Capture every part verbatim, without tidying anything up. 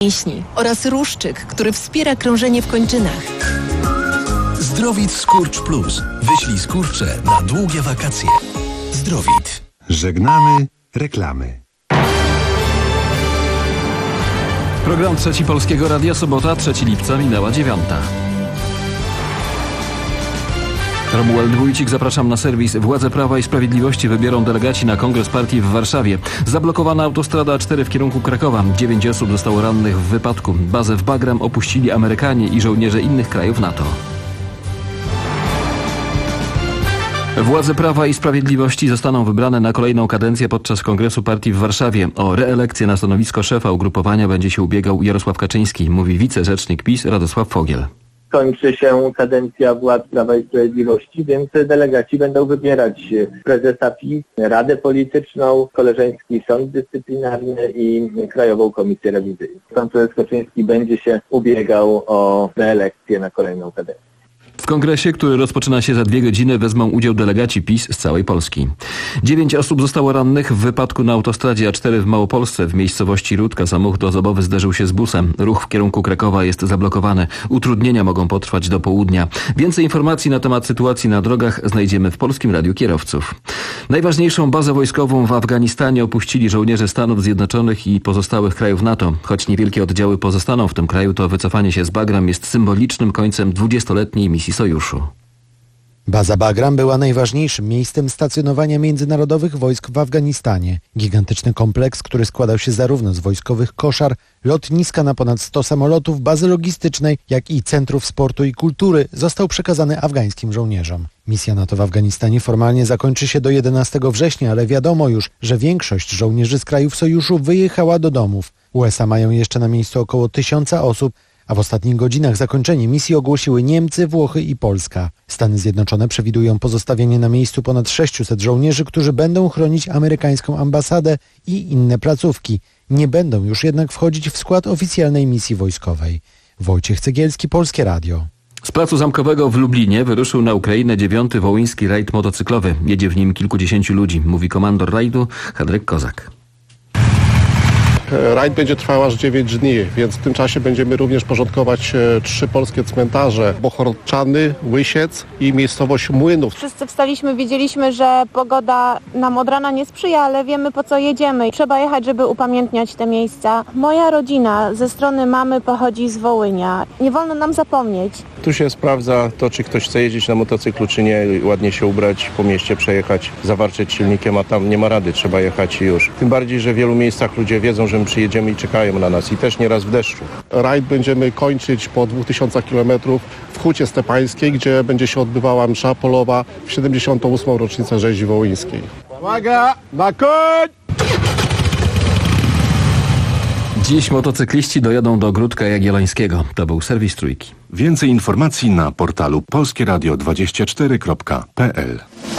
mięśni oraz ruszczyk, który wspiera krążenie w kończynach. Zdrowit Skurcz Plus. Wyślij skurcze na długie wakacje. Zdrowit. Żegnamy reklamy. Program Trzeci Polskiego Radia, sobota, trzeciego lipca, minęła dziewiąta. Romuald Wójcik, zapraszam na serwis. Władze Prawa i Sprawiedliwości wybiorą delegaci na kongres partii w Warszawie. Zablokowana autostrada A cztery w kierunku Krakowa. Dziewięć osób zostało rannych w wypadku. Bazę w Bagram opuścili Amerykanie i żołnierze innych krajów NATO. Władze Prawa i Sprawiedliwości zostaną wybrane na kolejną kadencję podczas kongresu partii w Warszawie. O reelekcję na stanowisko szefa ugrupowania będzie się ubiegał Jarosław Kaczyński, mówi wicerzecznik PiS Radosław Fogiel. Kończy się kadencja władz Prawa i Sprawiedliwości, więc delegaci będą wybierać prezesa PiS, Radę Polityczną, Koleżeński Sąd Dyscyplinarny i Krajową Komisję Rewizyjną. Pan prezes Kaczyński będzie się ubiegał o reelekcję na kolejną kadencję. W kongresie, który rozpoczyna się za dwie godziny, wezmą udział delegaci PiS z całej Polski. Dziewięć osób zostało rannych w wypadku na autostradzie A cztery w Małopolsce. W miejscowości Rudka samochód osobowy zderzył się z busem. Ruch w kierunku Krakowa jest zablokowany. Utrudnienia mogą potrwać do południa. Więcej informacji na temat sytuacji na drogach znajdziemy w Polskim Radiu Kierowców. Najważniejszą bazę wojskową w Afganistanie opuścili żołnierze Stanów Zjednoczonych i pozostałych krajów NATO. Choć niewielkie oddziały pozostaną w tym kraju, to wycofanie się z Bagram jest symbolicznym końcem dwudziestoletniej misji sojuszu. Baza Bagram była najważniejszym miejscem stacjonowania międzynarodowych wojsk w Afganistanie. Gigantyczny kompleks, który składał się zarówno z wojskowych koszar, lotniska na ponad sto samolotów, bazy logistycznej, jak i centrów sportu i kultury, został przekazany afgańskim żołnierzom. Misja NATO w Afganistanie formalnie zakończy się do jedenastego września, ale wiadomo już, że większość żołnierzy z krajów sojuszu wyjechała do domów. U S A mają jeszcze na miejscu około tysiąca osób, a w ostatnich godzinach zakończenie misji ogłosiły Niemcy, Włochy i Polska. Stany Zjednoczone przewidują pozostawienie na miejscu ponad sześciuset żołnierzy, którzy będą chronić amerykańską ambasadę i inne placówki. Nie będą już jednak wchodzić w skład oficjalnej misji wojskowej. Wojciech Cegielski, Polskie Radio. Z Placu Zamkowego w Lublinie wyruszył na Ukrainę dziewiąty wołyński rajd motocyklowy. Jedzie w nim kilkudziesięciu ludzi, mówi komandor rajdu Henryk Kozak. Rajd będzie trwał aż dziewięć dni, więc w tym czasie będziemy również porządkować e, trzy polskie cmentarze. Bochorczany, Łysiec i miejscowość Młynów. Wszyscy wstaliśmy, wiedzieliśmy, że pogoda nam od rana nie sprzyja, ale wiemy, po co jedziemy. Trzeba jechać, żeby upamiętniać te miejsca. Moja rodzina ze strony mamy pochodzi z Wołynia. Nie wolno nam zapomnieć. Tu się sprawdza to, czy ktoś chce jeździć na motocyklu, czy nie, ładnie się ubrać, po mieście przejechać, zawarczyć silnikiem, a tam nie ma rady, trzeba jechać i już. Tym bardziej, że w wielu miejscach ludzie wiedzą, że my przyjedziemy i czekają na nas i też nieraz w deszczu. Rajd będziemy kończyć po dwóch tysiącach kilometrów w Hucie Stepańskiej, gdzie będzie się odbywała msza polowa w siedemdziesiątą ósmą rocznicę rzezi wołyńskiej. Uwaga, na koń! Dziś motocykliści dojadą do Ogródka Jagiellońskiego. To był serwis Trójki. Więcej informacji na portalu polskie radio dwadzieścia cztery kropka p l.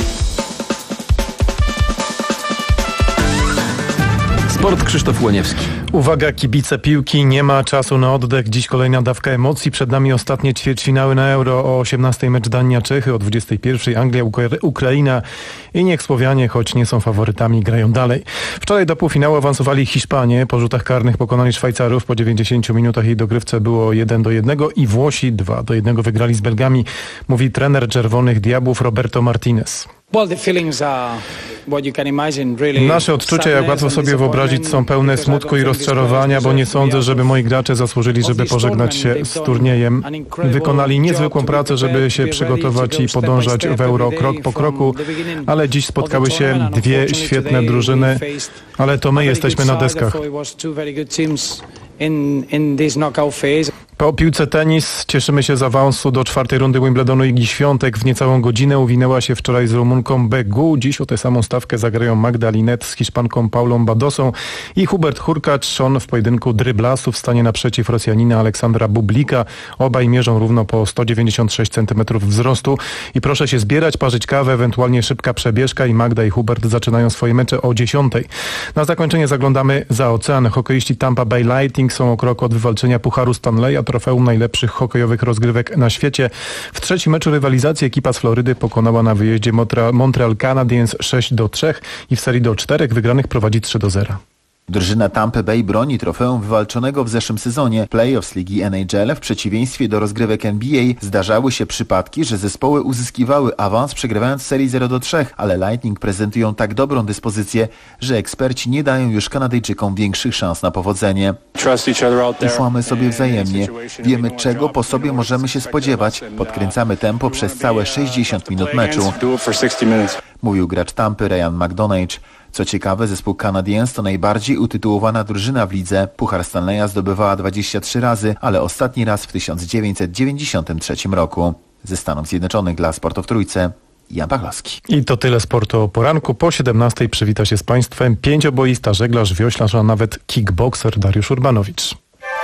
Sport, Krzysztof Łoniewski. Uwaga, kibice piłki, nie ma czasu na oddech. Dziś kolejna dawka emocji. Przed nami ostatnie ćwierćfinały na Euro. O osiemnastej mecz Dania-Czechy, o dwudziestej pierwszej Anglia, Ukraina i niech Słowianie, choć nie są faworytami, grają dalej. Wczoraj do półfinału awansowali Hiszpanie. Po rzutach karnych pokonali Szwajcarów. Po dziewięćdziesięciu minutach jej dogrywce było jeden do jednego i Włosi dwa do jednego wygrali z Belgami, mówi trener Czerwonych Diabłów Roberto Martinez. Nasze odczucia, jak łatwo sobie wyobrazić, są pełne smutku i rozczarowania, bo nie sądzę, żeby moi gracze zasłużyli, żeby pożegnać się z turniejem. Wykonali niezwykłą pracę, żeby się przygotować i podążać w Euro krok po kroku, ale dziś spotkały się dwie świetne drużyny, ale to my jesteśmy na deskach. Po piłce tenis cieszymy się z awansu do czwartej rundy Wimbledonu Igi Świątek. W niecałą godzinę uwinęła się wczoraj z Rumunką Begu. Dziś o tę samą stawkę zagrają Magda Linette z Hiszpanką Paulą Badosą i Hubert Hurkacz. On w pojedynku dryblasów stanie naprzeciw Rosjanina Aleksandra Bublika. Obaj mierzą równo po sto dziewięćdziesiąt sześć centymetrów wzrostu. I proszę się zbierać, parzyć kawę, ewentualnie szybka przebieżka i Magda i Hubert zaczynają swoje mecze o dziesiątej. Na zakończenie zaglądamy za ocean. Hokeiści Tampa Bay Lightning są o krok od wywalczenia Pucharu Stanleya, trofeum najlepszych hokejowych rozgrywek na świecie. W trzecim meczu rywalizacji ekipa z Florydy pokonała na wyjeździe Montreal Canadiens sześć do trzech i w serii do czterech wygranych prowadzi trzy do zera. Drużyna Tampa Bay broni trofeum wywalczonego w zeszłym sezonie. Playoffs Ligi N H L w przeciwieństwie do rozgrywek N B A zdarzały się przypadki, że zespoły uzyskiwały awans przegrywając serii zero do trzech, ale Lightning prezentują tak dobrą dyspozycję, że eksperci nie dają już Kanadyjczykom większych szans na powodzenie. Ufamy sobie wzajemnie. Wiemy, czego po sobie możemy się spodziewać. Podkręcamy tempo przez całe sześćdziesiąt minut meczu. Mówił gracz Tampy Ryan McDonough. Co ciekawe, zespół Canadiens to najbardziej utytułowana drużyna w lidze. Puchar Stanleya zdobywała dwadzieścia trzy razy, ale ostatni raz w tysiąc dziewięćset dziewięćdziesiątym trzecim roku. Ze Stanów Zjednoczonych dla Sportu w Trójce, Jan Pawlowski. I to tyle sportu o poranku. Po siedemnastej przywita się z Państwem pięcioboista, żeglarz, wioślarz, a nawet kickbokser Dariusz Urbanowicz.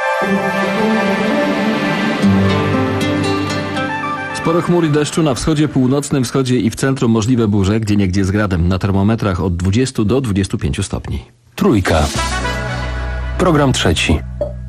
Sporo chmur i deszczu na wschodzie, północnym wschodzie i w centrum możliwe burze, gdzieniegdzie z gradem. Na termometrach od dwudziestu do dwudziestu pięciu stopni. Trójka. Program trzeci.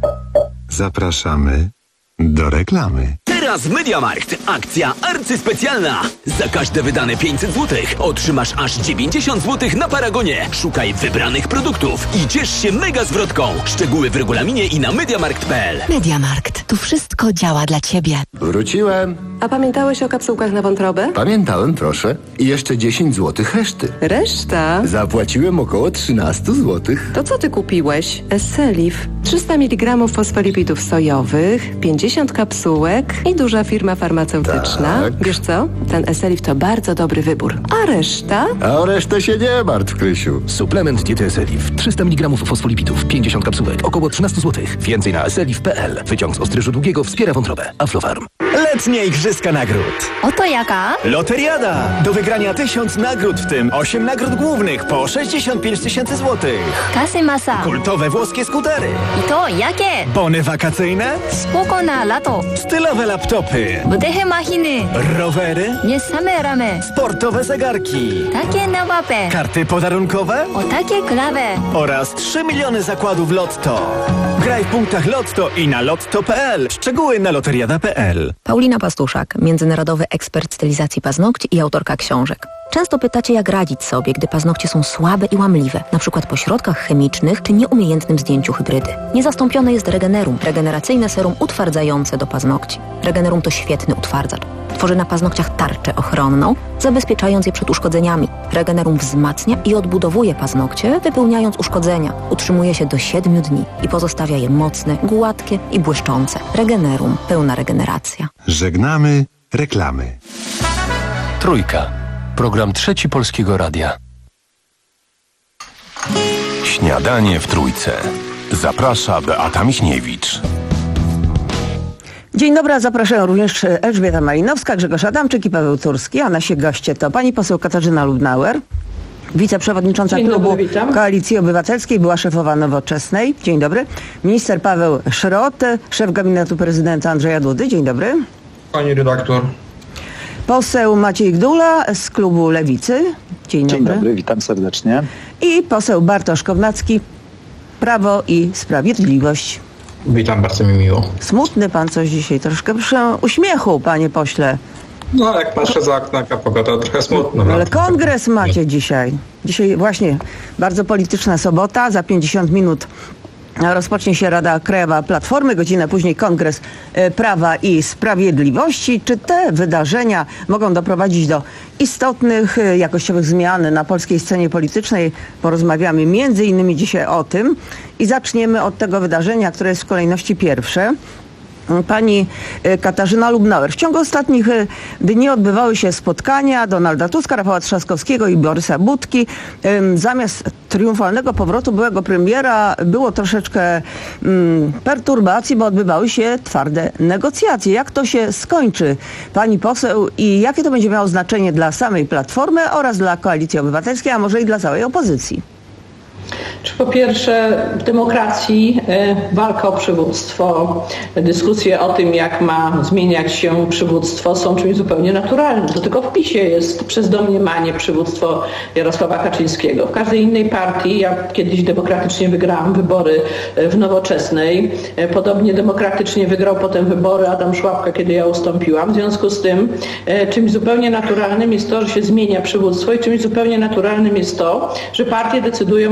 Zapraszamy do reklamy. Teraz MediaMarkt. Akcja arcyspecjalna. Za każde wydane pięćset złotych otrzymasz aż dziewięćdziesiąt złotych na Paragonie. Szukaj wybranych produktów i ciesz się mega zwrotką. Szczegóły w regulaminie i na mediamarkt kropka p l. MediaMarkt. Tu wszystko działa dla Ciebie. Wróciłem. A pamiętałeś o kapsułkach na wątrobę? Pamiętałem, proszę. I jeszcze dziesięć złotych reszty. Reszta? Zapłaciłem około trzynaście złotych. To co Ty kupiłeś? Esselif. trzysta miligramów fosfolipidów sojowych, pięćdziesiąt kapsułek i duża firma farmaceutyczna. Tak. Wiesz co? Ten Esselif to bardzo dobry wybór. A reszta? A o resztę się nie martw, Krysiu. Suplement diety Esselif. trzysta miligramów fosfolipidów, pięćdziesiąt kapsułek, około trzynaście złotych. Więcej na esselif kropka p l. Wyciąg z ostryżu długiego wspiera wątrobę. Aflofarm. Letnie igrzyska nagród. Oto jaka? Loteriada. Do wygrania tysiąc nagród, w tym osiem nagród głównych po sześćdziesiąt pięć tysięcy złotych. Kasy masa. Kultowe włoskie skutery. I to jakie? Bony wakacyjne. Spoko na lato. Stylowe laptopy. Budehe machiny. Rowery. Nie same ramy. Sportowe zegarki. Takie na łapę. Karty podarunkowe. O takie klawe. Oraz trzy miliony zakładów Lotto. Graj w punktach Lotto i na lotto kropka p l. Szczegóły na loteriada kropka p l. Paulina Pastuszak, międzynarodowy ekspert stylizacji paznokci i autorka książek. Często pytacie, jak radzić sobie, gdy paznokcie są słabe i łamliwe, na przykład po środkach chemicznych czy nieumiejętnym zdjęciu hybrydy. Niezastąpione jest Regenerum, regeneracyjne serum utwardzające do paznokci. Regenerum to świetny utwardzacz. Tworzy na paznokciach tarczę ochronną, zabezpieczając je przed uszkodzeniami. Regenerum wzmacnia i odbudowuje paznokcie, wypełniając uszkodzenia. Utrzymuje się do siedmiu dni i pozostawia je mocne, gładkie i błyszczące. Regenerum. Pełna regeneracja. Żegnamy reklamy. Trójka. Program trzeci Polskiego Radia. Śniadanie w Trójce. Zaprasza Beata Michniewicz. Dzień dobry, zapraszają również Elżbieta Malinowska, Grzegorz Adamczyk i Paweł Turski, a nasi goście to pani poseł Katarzyna Lubnauer, wiceprzewodnicząca Dzień klubu dobry, Koalicji Obywatelskiej, była szefowa Nowoczesnej. Dzień dobry. Minister Paweł Szrot, szef gabinetu prezydenta Andrzeja Dudy. Dzień dobry. Pani redaktor. Poseł Maciej Gdula z klubu Lewicy. Dzień dobry. Dzień dobry, witam serdecznie. I poseł Bartosz Kownacki, Prawo i Sprawiedliwość. Witam, bardzo mi miło. Smutny pan coś dzisiaj, troszkę proszę uśmiechu, panie pośle. No, jak patrzę za okno, taka pogoda trochę smutna. No, ale kongres macie dzisiaj. Dzisiaj właśnie bardzo polityczna sobota, za pięćdziesiąt minut rozpocznie się Rada Krajowa Platformy, godzinę później Kongres Prawa i Sprawiedliwości. Czy te wydarzenia mogą doprowadzić do istotnych, jakościowych zmian na polskiej scenie politycznej? Porozmawiamy między innymi dzisiaj o tym i zaczniemy od tego wydarzenia, które jest w kolejności pierwsze. Pani Katarzyna Lubnauer. W ciągu ostatnich dni odbywały się spotkania Donalda Tuska, Rafała Trzaskowskiego i Borysa Budki. Zamiast triumfalnego powrotu byłego premiera było troszeczkę mm, perturbacji, bo odbywały się twarde negocjacje. Jak to się skończy, pani poseł, i jakie to będzie miało znaczenie dla samej Platformy oraz dla Koalicji Obywatelskiej, a może i dla całej opozycji? Czy po pierwsze w demokracji walka o przywództwo, dyskusje o tym, jak ma zmieniać się przywództwo, są czymś zupełnie naturalnym. To tylko w PiSie jest przez domniemanie przywództwo Jarosława Kaczyńskiego. W każdej innej partii, ja kiedyś demokratycznie wygrałam wybory w Nowoczesnej, podobnie demokratycznie wygrał potem wybory Adam Szłapka, kiedy ja ustąpiłam. W związku z tym czymś zupełnie naturalnym jest to, że się zmienia przywództwo i czymś zupełnie naturalnym jest to, że partie decydują o swoim przywództwie.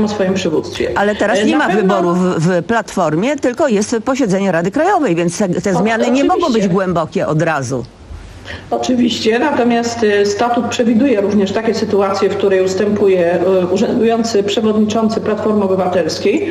przywództwie. Ale teraz nie Na ma pewno... wyborów w Platformie, tylko jest posiedzenie Rady Krajowej, więc te, te O, zmiany nie oczywiście. mogą być głębokie od razu. Oczywiście, natomiast y, statut przewiduje również takie sytuacje, w której ustępuje y, urzędujący przewodniczący Platformy Obywatelskiej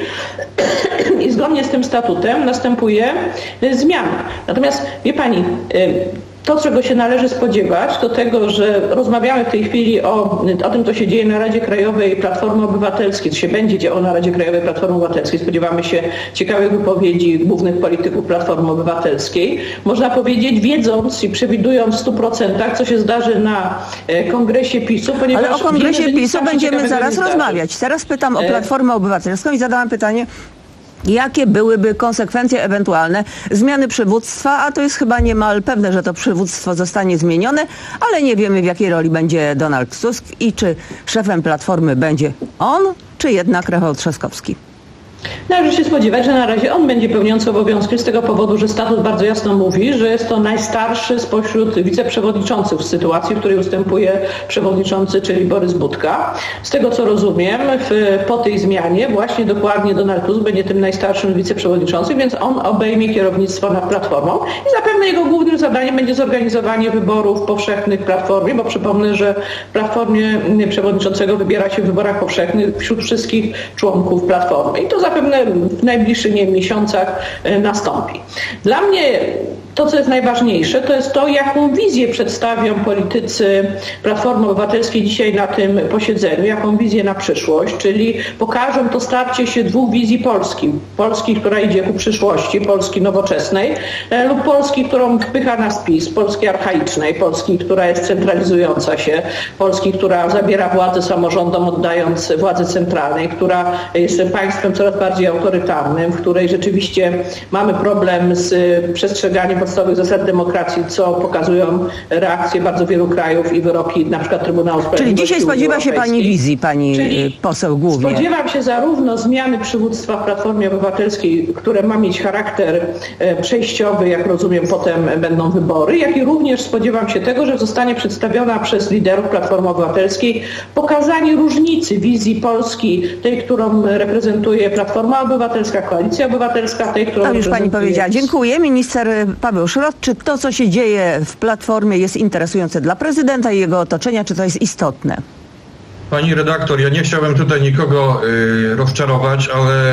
i zgodnie z tym statutem następuje y, zmiana. Natomiast wie pani, y, to, czego się należy spodziewać, to tego, że rozmawiamy w tej chwili o, o tym, co się dzieje na Radzie Krajowej Platformy Obywatelskiej, co się będzie działo na Radzie Krajowej Platformy Obywatelskiej. Spodziewamy się ciekawych wypowiedzi głównych polityków Platformy Obywatelskiej. Można powiedzieć, wiedząc i przewidując w stu procentach, co się zdarzy na kongresie PiSu, ponieważ... Ale o kongresie wiemy, PiSu będziemy zaraz rozmawiać. Teraz pytam o Platformę Obywatelską i zadałam pytanie, jakie byłyby konsekwencje ewentualne zmiany przywództwa, a to jest chyba niemal pewne, że to przywództwo zostanie zmienione, ale nie wiemy, w jakiej roli będzie Donald Tusk i czy szefem Platformy będzie on, czy jednak Rafał Trzaskowski. Należy się spodziewać, że na razie on będzie pełniący obowiązki z tego powodu, że statut bardzo jasno mówi, że jest to najstarszy spośród wiceprzewodniczących w sytuacji, w której ustępuje przewodniczący, czyli Borys Budka. Z tego co rozumiem, w, po tej zmianie właśnie dokładnie Donald Tusk będzie tym najstarszym wiceprzewodniczącym, więc on obejmie kierownictwo nad Platformą i zapewne jego głównym zadaniem będzie zorganizowanie wyborów powszechnych w Platformie, bo przypomnę, że w Platformie przewodniczącego wybiera się w wyborach powszechnych wśród wszystkich członków Platformy. I to zapewne w najbliższych nie, miesiącach nastąpi. Dla mnie to, co jest najważniejsze, to jest to, jaką wizję przedstawią politycy Platformy Obywatelskiej dzisiaj na tym posiedzeniu, jaką wizję na przyszłość, czyli pokażą to starcie się dwóch wizji Polski. Polski, która idzie ku przyszłości, Polski nowoczesnej, lub Polski, którą wpycha nas PiS, Polski archaicznej, Polski, która jest centralizująca się, Polski, która zabiera władzę samorządom, oddając władzę centralnej, która jest państwem coraz bardziej autorytarnym, w której rzeczywiście mamy problem z przestrzeganiem podstawowych zasad demokracji, co pokazują reakcje bardzo wielu krajów i wyroki na przykład Trybunału Sprawiedliwości. Czyli dzisiaj spodziewa się pani wizji, pani Czyli poseł głównie. Spodziewam się zarówno zmiany przywództwa w Platformie Obywatelskiej, które ma mieć charakter przejściowy, jak rozumiem, potem będą wybory, jak i również spodziewam się tego, że zostanie przedstawiona przez liderów Platformy Obywatelskiej pokazanie różnicy wizji Polski, tej, którą reprezentuje Platforma Obywatelska, Koalicja Obywatelska, tej, którą To już pani powiedziała. Dziękuję. Minister Paweł Szrot, czy to, co się dzieje w Platformie, jest interesujące dla prezydenta i jego otoczenia, czy to jest istotne? Pani redaktor, ja nie chciałem tutaj nikogo y, rozczarować, ale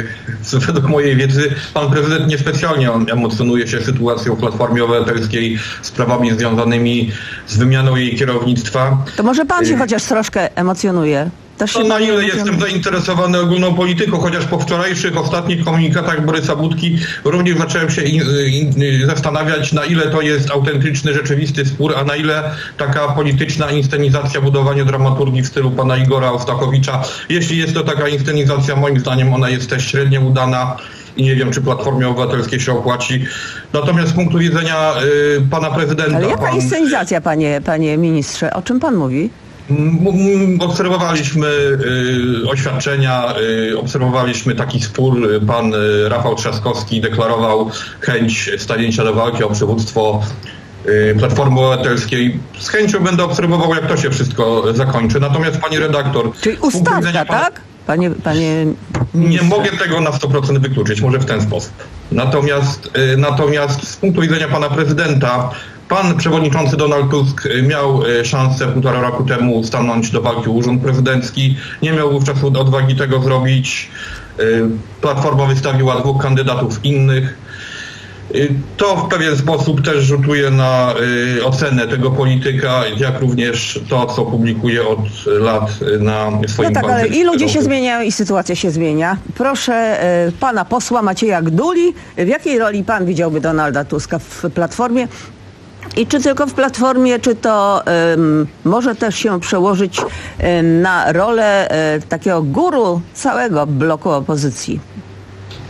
y, według mojej wiedzy pan prezydent niespecjalnie emocjonuje się sytuacją w Platformie Obywatelskiej, sprawami związanymi z wymianą jej kierownictwa. To może pan się y chociaż troszkę emocjonuje? To na ile jestem zainteresowany ogólną polityką, chociaż po wczorajszych, ostatnich komunikatach Borysa Budki również zacząłem się in, in, zastanawiać, na ile to jest autentyczny, rzeczywisty spór, a na ile taka polityczna inscenizacja, budowanie dramaturgii w stylu pana Igora Ostachowicza. Jeśli jest to taka inscenizacja, moim zdaniem ona jest też średnio udana i nie wiem, czy Platformie Obywatelskiej się opłaci. Natomiast z punktu widzenia y, pana prezydenta... Ale jaka pan... inscenizacja, panie, panie ministrze? O czym pan mówi? Obserwowaliśmy y, oświadczenia, y, obserwowaliśmy taki spór. Pan y, Rafał Trzaskowski deklarował chęć stanięcia do walki o przywództwo y, Platformy Obywatelskiej. Z chęcią będę obserwował, jak to się wszystko zakończy. Natomiast pani redaktor... Czyli ustawka, pan... tak? Panie, panie nie mogę tego na sto procent wykluczyć, może w ten sposób. Natomiast, y, natomiast z punktu widzenia pana prezydenta, pan przewodniczący Donald Tusk miał szansę półtora roku temu stanąć do walki o urząd prezydencki. Nie miał wówczas odwagi tego zrobić. Platforma wystawiła dwóch kandydatów innych. To w pewien sposób też rzutuje na ocenę tego polityka, jak również to, co publikuje od lat na swoim No tak, ale i ludzie się roku. zmieniają i sytuacja się zmienia. Proszę y, pana posła Macieja Gduli, w jakiej roli pan widziałby Donalda Tuska w Platformie? I czy tylko w Platformie, czy to um, może też się przełożyć um, na rolę um, takiego guru całego bloku opozycji?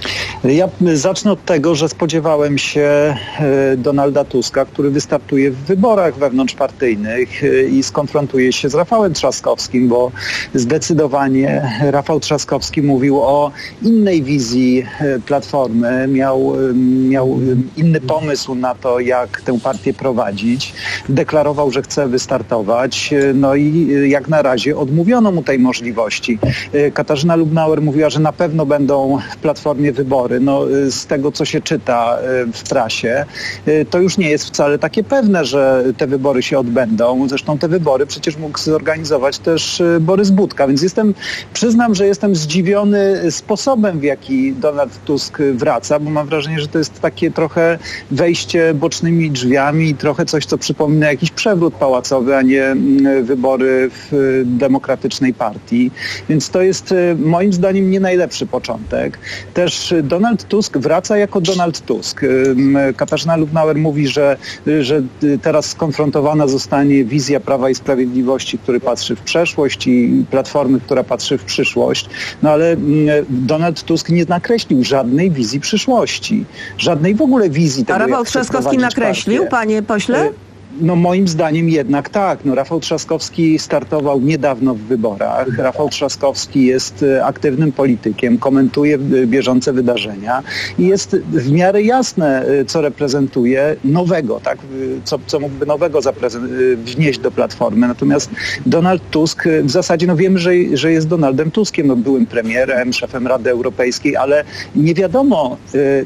Ja zacznę od tego, że spodziewałem się Donalda Tuska, który wystartuje w wyborach wewnątrzpartyjnych i skonfrontuje się z Rafałem Trzaskowskim, bo zdecydowanie Rafał Trzaskowski mówił o innej wizji Platformy, miał, miał inny pomysł na to, jak tę partię prowadzić. Deklarował, że chce wystartować, no i jak na razie odmówiono mu tej możliwości. Katarzyna Lubnauer mówiła, że na pewno będą w Platformie wybory. No, z tego, co się czyta w prasie, to już nie jest wcale takie pewne, że te wybory się odbędą. Zresztą te wybory przecież mógł zorganizować też Borys Budka, więc jestem, przyznam, że jestem zdziwiony sposobem, w jaki Donald Tusk wraca, bo mam wrażenie, że to jest takie trochę wejście bocznymi drzwiami i trochę coś, co przypomina jakiś przewrót pałacowy, a nie wybory w demokratycznej partii. Więc to jest moim zdaniem nie najlepszy początek. Też Donald Tusk wraca jako Donald Tusk. Katarzyna Lubnauer mówi, że, że teraz skonfrontowana zostanie wizja Prawa i Sprawiedliwości, który patrzy w przeszłość, i Platformy, która patrzy w przyszłość. No ale Donald Tusk nie nakreślił żadnej wizji przyszłości. Żadnej w ogóle wizji tego, A Rafał Trzaskowski nakreślił, partię. Panie pośle? No moim zdaniem jednak tak. No, Rafał Trzaskowski startował niedawno w wyborach. Rafał Trzaskowski jest aktywnym politykiem, komentuje bieżące wydarzenia i jest w miarę jasne, co reprezentuje nowego, tak? co, co mógłby nowego wnieść do Platformy. Natomiast Donald Tusk w zasadzie, no wiemy, że, że jest Donaldem Tuskiem, no, byłym premierem, szefem Rady Europejskiej, ale nie wiadomo,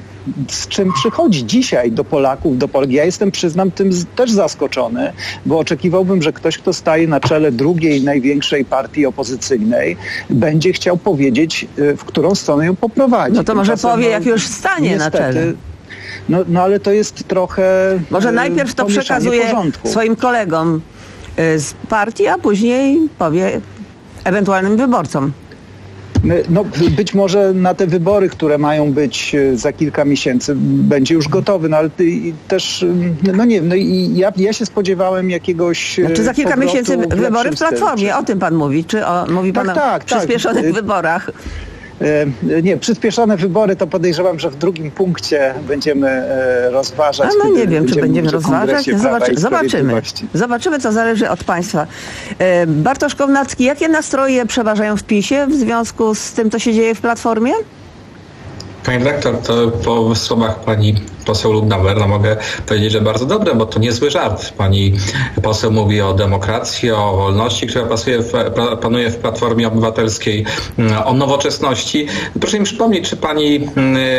z czym przychodzi dzisiaj do Polaków, do Polski. Ja jestem, przyznam, tym też zaskoczony, bo oczekiwałbym, że ktoś, kto staje na czele drugiej największej partii opozycyjnej, będzie chciał powiedzieć, w którą stronę ją poprowadzi. No to może Tymczasem, powie, no, jak już stanie niestety, na czele. No, no ale to jest trochę Może najpierw to przekazuje porządku. swoim kolegom z partii, a później powie ewentualnym wyborcom. No, być może na te wybory, które mają być za kilka miesięcy, będzie już gotowy, no ale ty, też, no nie wiem, no i ja, ja się spodziewałem jakiegoś Znaczy za kilka miesięcy w wybory w Platformie, czy... o tym pan mówi, czy o, mówi pan tak, o tak, przyspieszonych tak. wyborach? Nie, przyspieszone wybory to podejrzewam, że w drugim punkcie będziemy rozważać. A no nie wiem, czy będziemy rozważać. Zobaczy, zobaczymy. Zobaczymy, co zależy od państwa. Bartosz Kownacki, jakie nastroje przeważają w PiSie w związku z tym, co się dzieje w Platformie? Pani dyrektor, to po słowach pani poseł Lubnauer, no mogę powiedzieć, że bardzo dobre, bo to niezły żart. Pani poseł mówi o demokracji, o wolności, która pasuje w, panuje w Platformie Obywatelskiej, o nowoczesności. Proszę mi przypomnieć, czy pani y,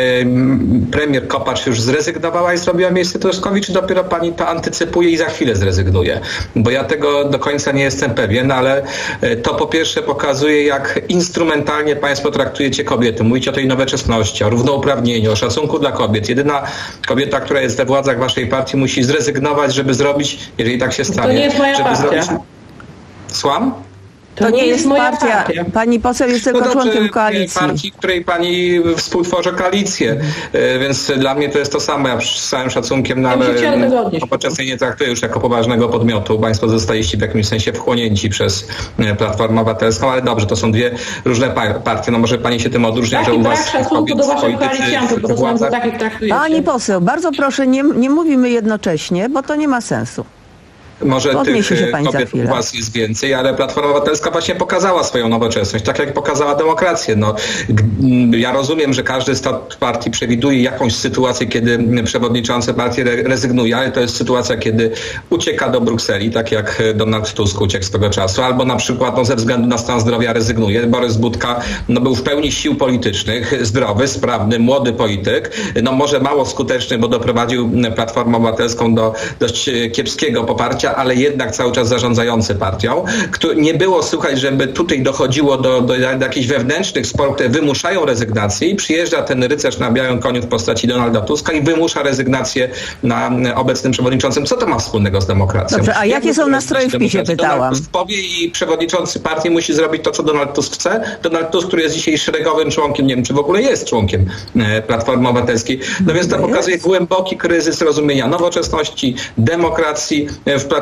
premier Kopacz już zrezygnowała i zrobiła miejsce Tuskowi, czy dopiero pani to antycypuje i za chwilę zrezygnuje? Bo ja tego do końca nie jestem pewien, ale to po pierwsze pokazuje, jak instrumentalnie państwo traktujecie kobiety. Mówicie o tej nowoczesności, o równouprawnieniu, o szacunku dla kobiet. Jedyna kobieta, która jest we władzach waszej partii, musi zrezygnować, żeby zrobić, jeżeli tak się stanie, to nie jest moja żeby partia. zrobić... Słucham? To, to nie, nie jest moja partia. partia. Pani poseł jest tylko no dobrze, członkiem koalicji. Partii, której pani współtworzy koalicję. Mhm. Więc dla mnie to jest to samo. Ja z całym szacunkiem, no, ale nowoczesnie nie traktuję już jako poważnego podmiotu. Państwo zostaliście w jakimś sensie wchłonięci przez Platformę Obywatelską, ale dobrze, to są dwie różne partie. No może pani się tym odróżnia, Taki że u was szacunku do waszych koalicjantów, bo to są za takich traktujecie. Pani poseł, bardzo proszę, nie, nie mówimy jednocześnie, bo to nie ma sensu. Może Odniesie tych się pani kobiet u was jest więcej, ale Platforma Obywatelska właśnie pokazała swoją nowoczesność, tak jak pokazała demokrację. No, ja rozumiem, że każdy statut partii przewiduje jakąś sytuację, kiedy przewodniczący partii rezygnuje, ale to jest sytuacja, kiedy ucieka do Brukseli, tak jak Donald Tusk uciekł swego czasu, albo na przykład no, ze względu na stan zdrowia rezygnuje. Borys Budka no, był w pełni sił politycznych, zdrowy, sprawny, młody polityk, no może mało skuteczny, bo doprowadził Platformę Obywatelską do dość kiepskiego poparcia, ale jednak cały czas zarządzający partią. Nie było słychać, żeby tutaj dochodziło do, do, do jakichś wewnętrznych sporów, które wymuszają rezygnację i przyjeżdża ten rycerz na białym koniu w postaci Donalda Tuska i wymusza rezygnację na obecnym przewodniczącym. Co to ma wspólnego z demokracją? Dobrze, a jakie są nastroje w PiSie, pytałam? Donald Tusk powie i przewodniczący partii musi zrobić to, co Donald Tusk chce. Donald Tusk, który jest dzisiaj szeregowym członkiem, nie wiem, czy w ogóle jest członkiem Platformy Obywatelskiej. No więc to pokazuje głęboki kryzys rozumienia nowoczesności, demokracji w Platformie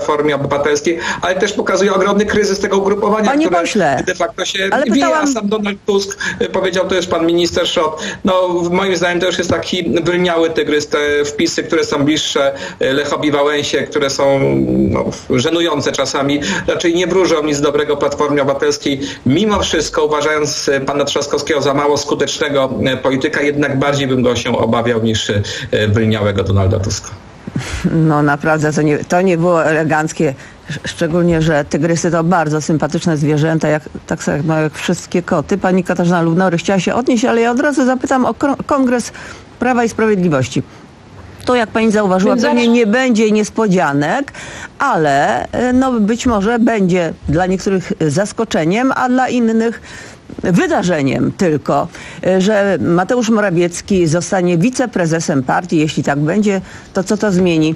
Platformie Obywatelskiej, ale też pokazuje ogromny kryzys tego ugrupowania, Panie które pośle, de facto się ale wije, pytałam... a sam Donald Tusk powiedział, to już pan minister Szrot, no moim zdaniem to już jest taki wylniały tygrys, te wpisy, które są bliższe Lechowi Wałęsie, które są no, żenujące czasami, raczej nie wróżą nic dobrego Platformie Obywatelskiej. Mimo wszystko, uważając pana Trzaskowskiego za mało skutecznego polityka, jednak bardziej bym go się obawiał niż wylniałego Donalda Tuska. No naprawdę to nie, to nie było eleganckie, szczególnie, że tygrysy to bardzo sympatyczne zwierzęta, jak, tak samo jak wszystkie koty. Pani Katarzyna Lubnauer chciała się odnieść, ale ja od razu zapytam o Kongres Prawa i Sprawiedliwości. To, jak pani zauważyła, pewnie nie będzie niespodzianek, ale no być może będzie dla niektórych zaskoczeniem, a dla innych wydarzeniem tylko, że Mateusz Morawiecki zostanie wiceprezesem partii. Jeśli tak będzie, to co to zmieni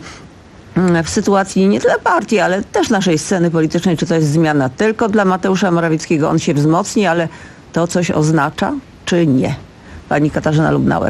w sytuacji nie tyle partii, ale też naszej sceny politycznej? Czy to jest zmiana tylko dla Mateusza Morawieckiego? On się wzmocni, ale to coś oznacza, czy nie? Pani Katarzyna Lubnauer.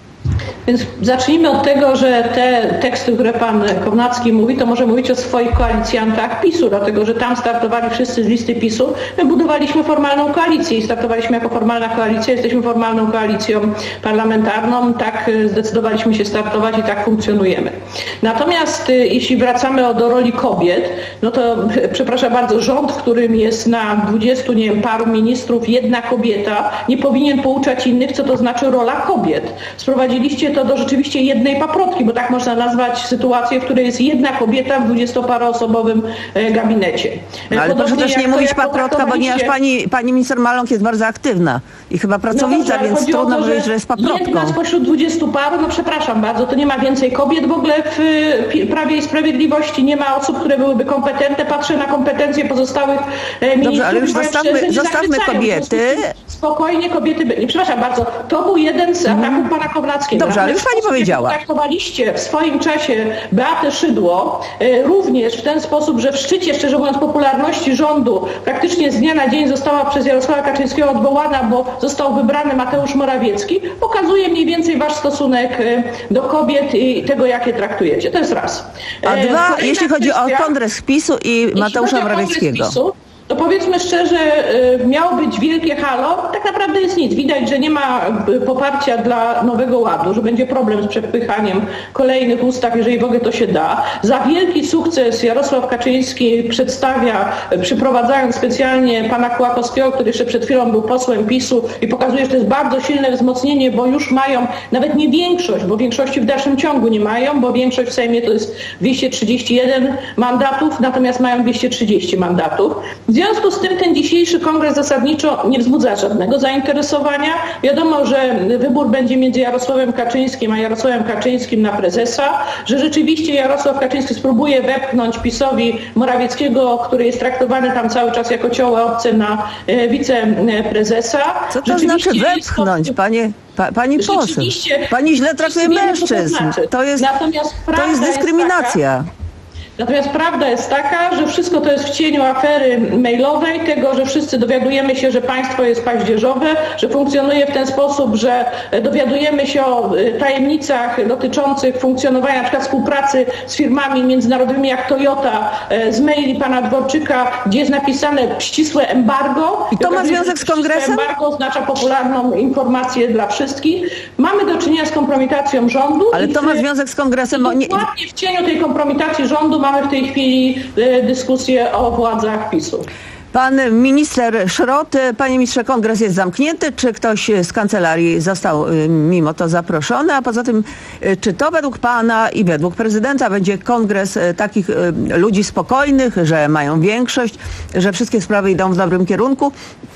Więc zacznijmy od tego, że te teksty, które pan Kownacki mówi, to może mówić o swoich koalicjantach PiSu, dlatego że tam startowali wszyscy z listy PiSu. My budowaliśmy formalną koalicję i startowaliśmy jako formalna koalicja, jesteśmy formalną koalicją parlamentarną, tak zdecydowaliśmy się startować i tak funkcjonujemy. Natomiast jeśli wracamy do roli kobiet, no to przepraszam bardzo, rząd, w którym jest na dwudziestu, nie wiem, paru ministrów jedna kobieta, nie powinien pouczać innych, co to znaczy rola kobiet. Sprowadziliście to do rzeczywiście jednej paprotki, bo tak można nazwać sytuację, w której jest jedna kobieta w dwudziestoparoosobowym gabinecie. No, ale proszę też nie mówić paprotka, ponieważ pani, pani minister Maląg jest bardzo aktywna i chyba pracowita, no więc trudno to, powiedzieć, że jest paprotką. Jedna spośród dwudziestu paru, no przepraszam bardzo, to nie ma więcej kobiet w ogóle w Prawie i Sprawiedliwości, nie ma osób, które byłyby kompetentne. Patrzę na kompetencje pozostałych ministrów. Dobrze, ale już zostawmy, zostawmy kobiety. Spokojnie kobiety byli. Przepraszam bardzo, to był jeden z ataków mm. pana Kownackiego. Dobrze, ale już pani powiedziała. Traktowaliście w swoim czasie Beatę Szydło e, również w ten sposób, że w szczycie, szczerze mówiąc, popularności rządu praktycznie z dnia na dzień została przez Jarosława Kaczyńskiego odwołana, bo został wybrany Mateusz Morawiecki. Pokazuje mniej więcej wasz stosunek e, do kobiet i tego, jakie traktujecie. To jest raz. E, A dwa, jeśli chodzi kwestia, o kongres PiSu i Mateusza Morawieckiego. To powiedzmy szczerze, miało być wielkie halo, tak naprawdę jest nic. Widać, że nie ma poparcia dla Nowego Ładu, że będzie problem z przepychaniem kolejnych ustaw, jeżeli w ogóle to się da. Za wielki sukces Jarosław Kaczyński przedstawia, przyprowadzając specjalnie pana Kołakowskiego, który jeszcze przed chwilą był posłem PiSu i pokazuje, że to jest bardzo silne wzmocnienie, bo już mają nawet nie większość, bo większości w dalszym ciągu nie mają, bo większość w Sejmie to jest dwieście trzydzieści jeden mandatów, natomiast mają dwieście trzydzieści mandatów. W związku z tym ten dzisiejszy kongres zasadniczo nie wzbudza żadnego zainteresowania. Wiadomo, że wybór będzie między Jarosławem Kaczyńskim a Jarosławem Kaczyńskim na prezesa, że rzeczywiście Jarosław Kaczyński spróbuje wepchnąć PiS-owi Morawieckiego, który jest traktowany tam cały czas jako cioło obce na e, wiceprezesa. Co to znaczy wepchnąć, to... panie? Pa, pani poseł, pani źle traktuje mężczyzn. To, znaczy. to, jest, to jest dyskryminacja. Jest Natomiast prawda jest taka, że wszystko to jest w cieniu afery mailowej, tego, że wszyscy dowiadujemy się, że państwo jest paździerzowe, że funkcjonuje w ten sposób, że dowiadujemy się o tajemnicach dotyczących funkcjonowania na przykład współpracy z firmami międzynarodowymi jak Toyota, z maili pana Dworczyka, gdzie jest napisane ścisłe embargo. I to ma związek z kongresem? Embargo oznacza popularną informację dla wszystkich. Mamy do czynienia z kompromitacją rządu. Ale to ma związek z kongresem? I dokładnie w cieniu tej kompromitacji rządu mamy w tej chwili dyskusję o władzach PiSu. Pan minister Szrot, panie ministrze, kongres jest zamknięty, czy ktoś z kancelarii został mimo to zaproszony, a poza tym, czy to według pana i według prezydenta będzie kongres takich ludzi spokojnych, że mają większość, że wszystkie sprawy idą w dobrym kierunku?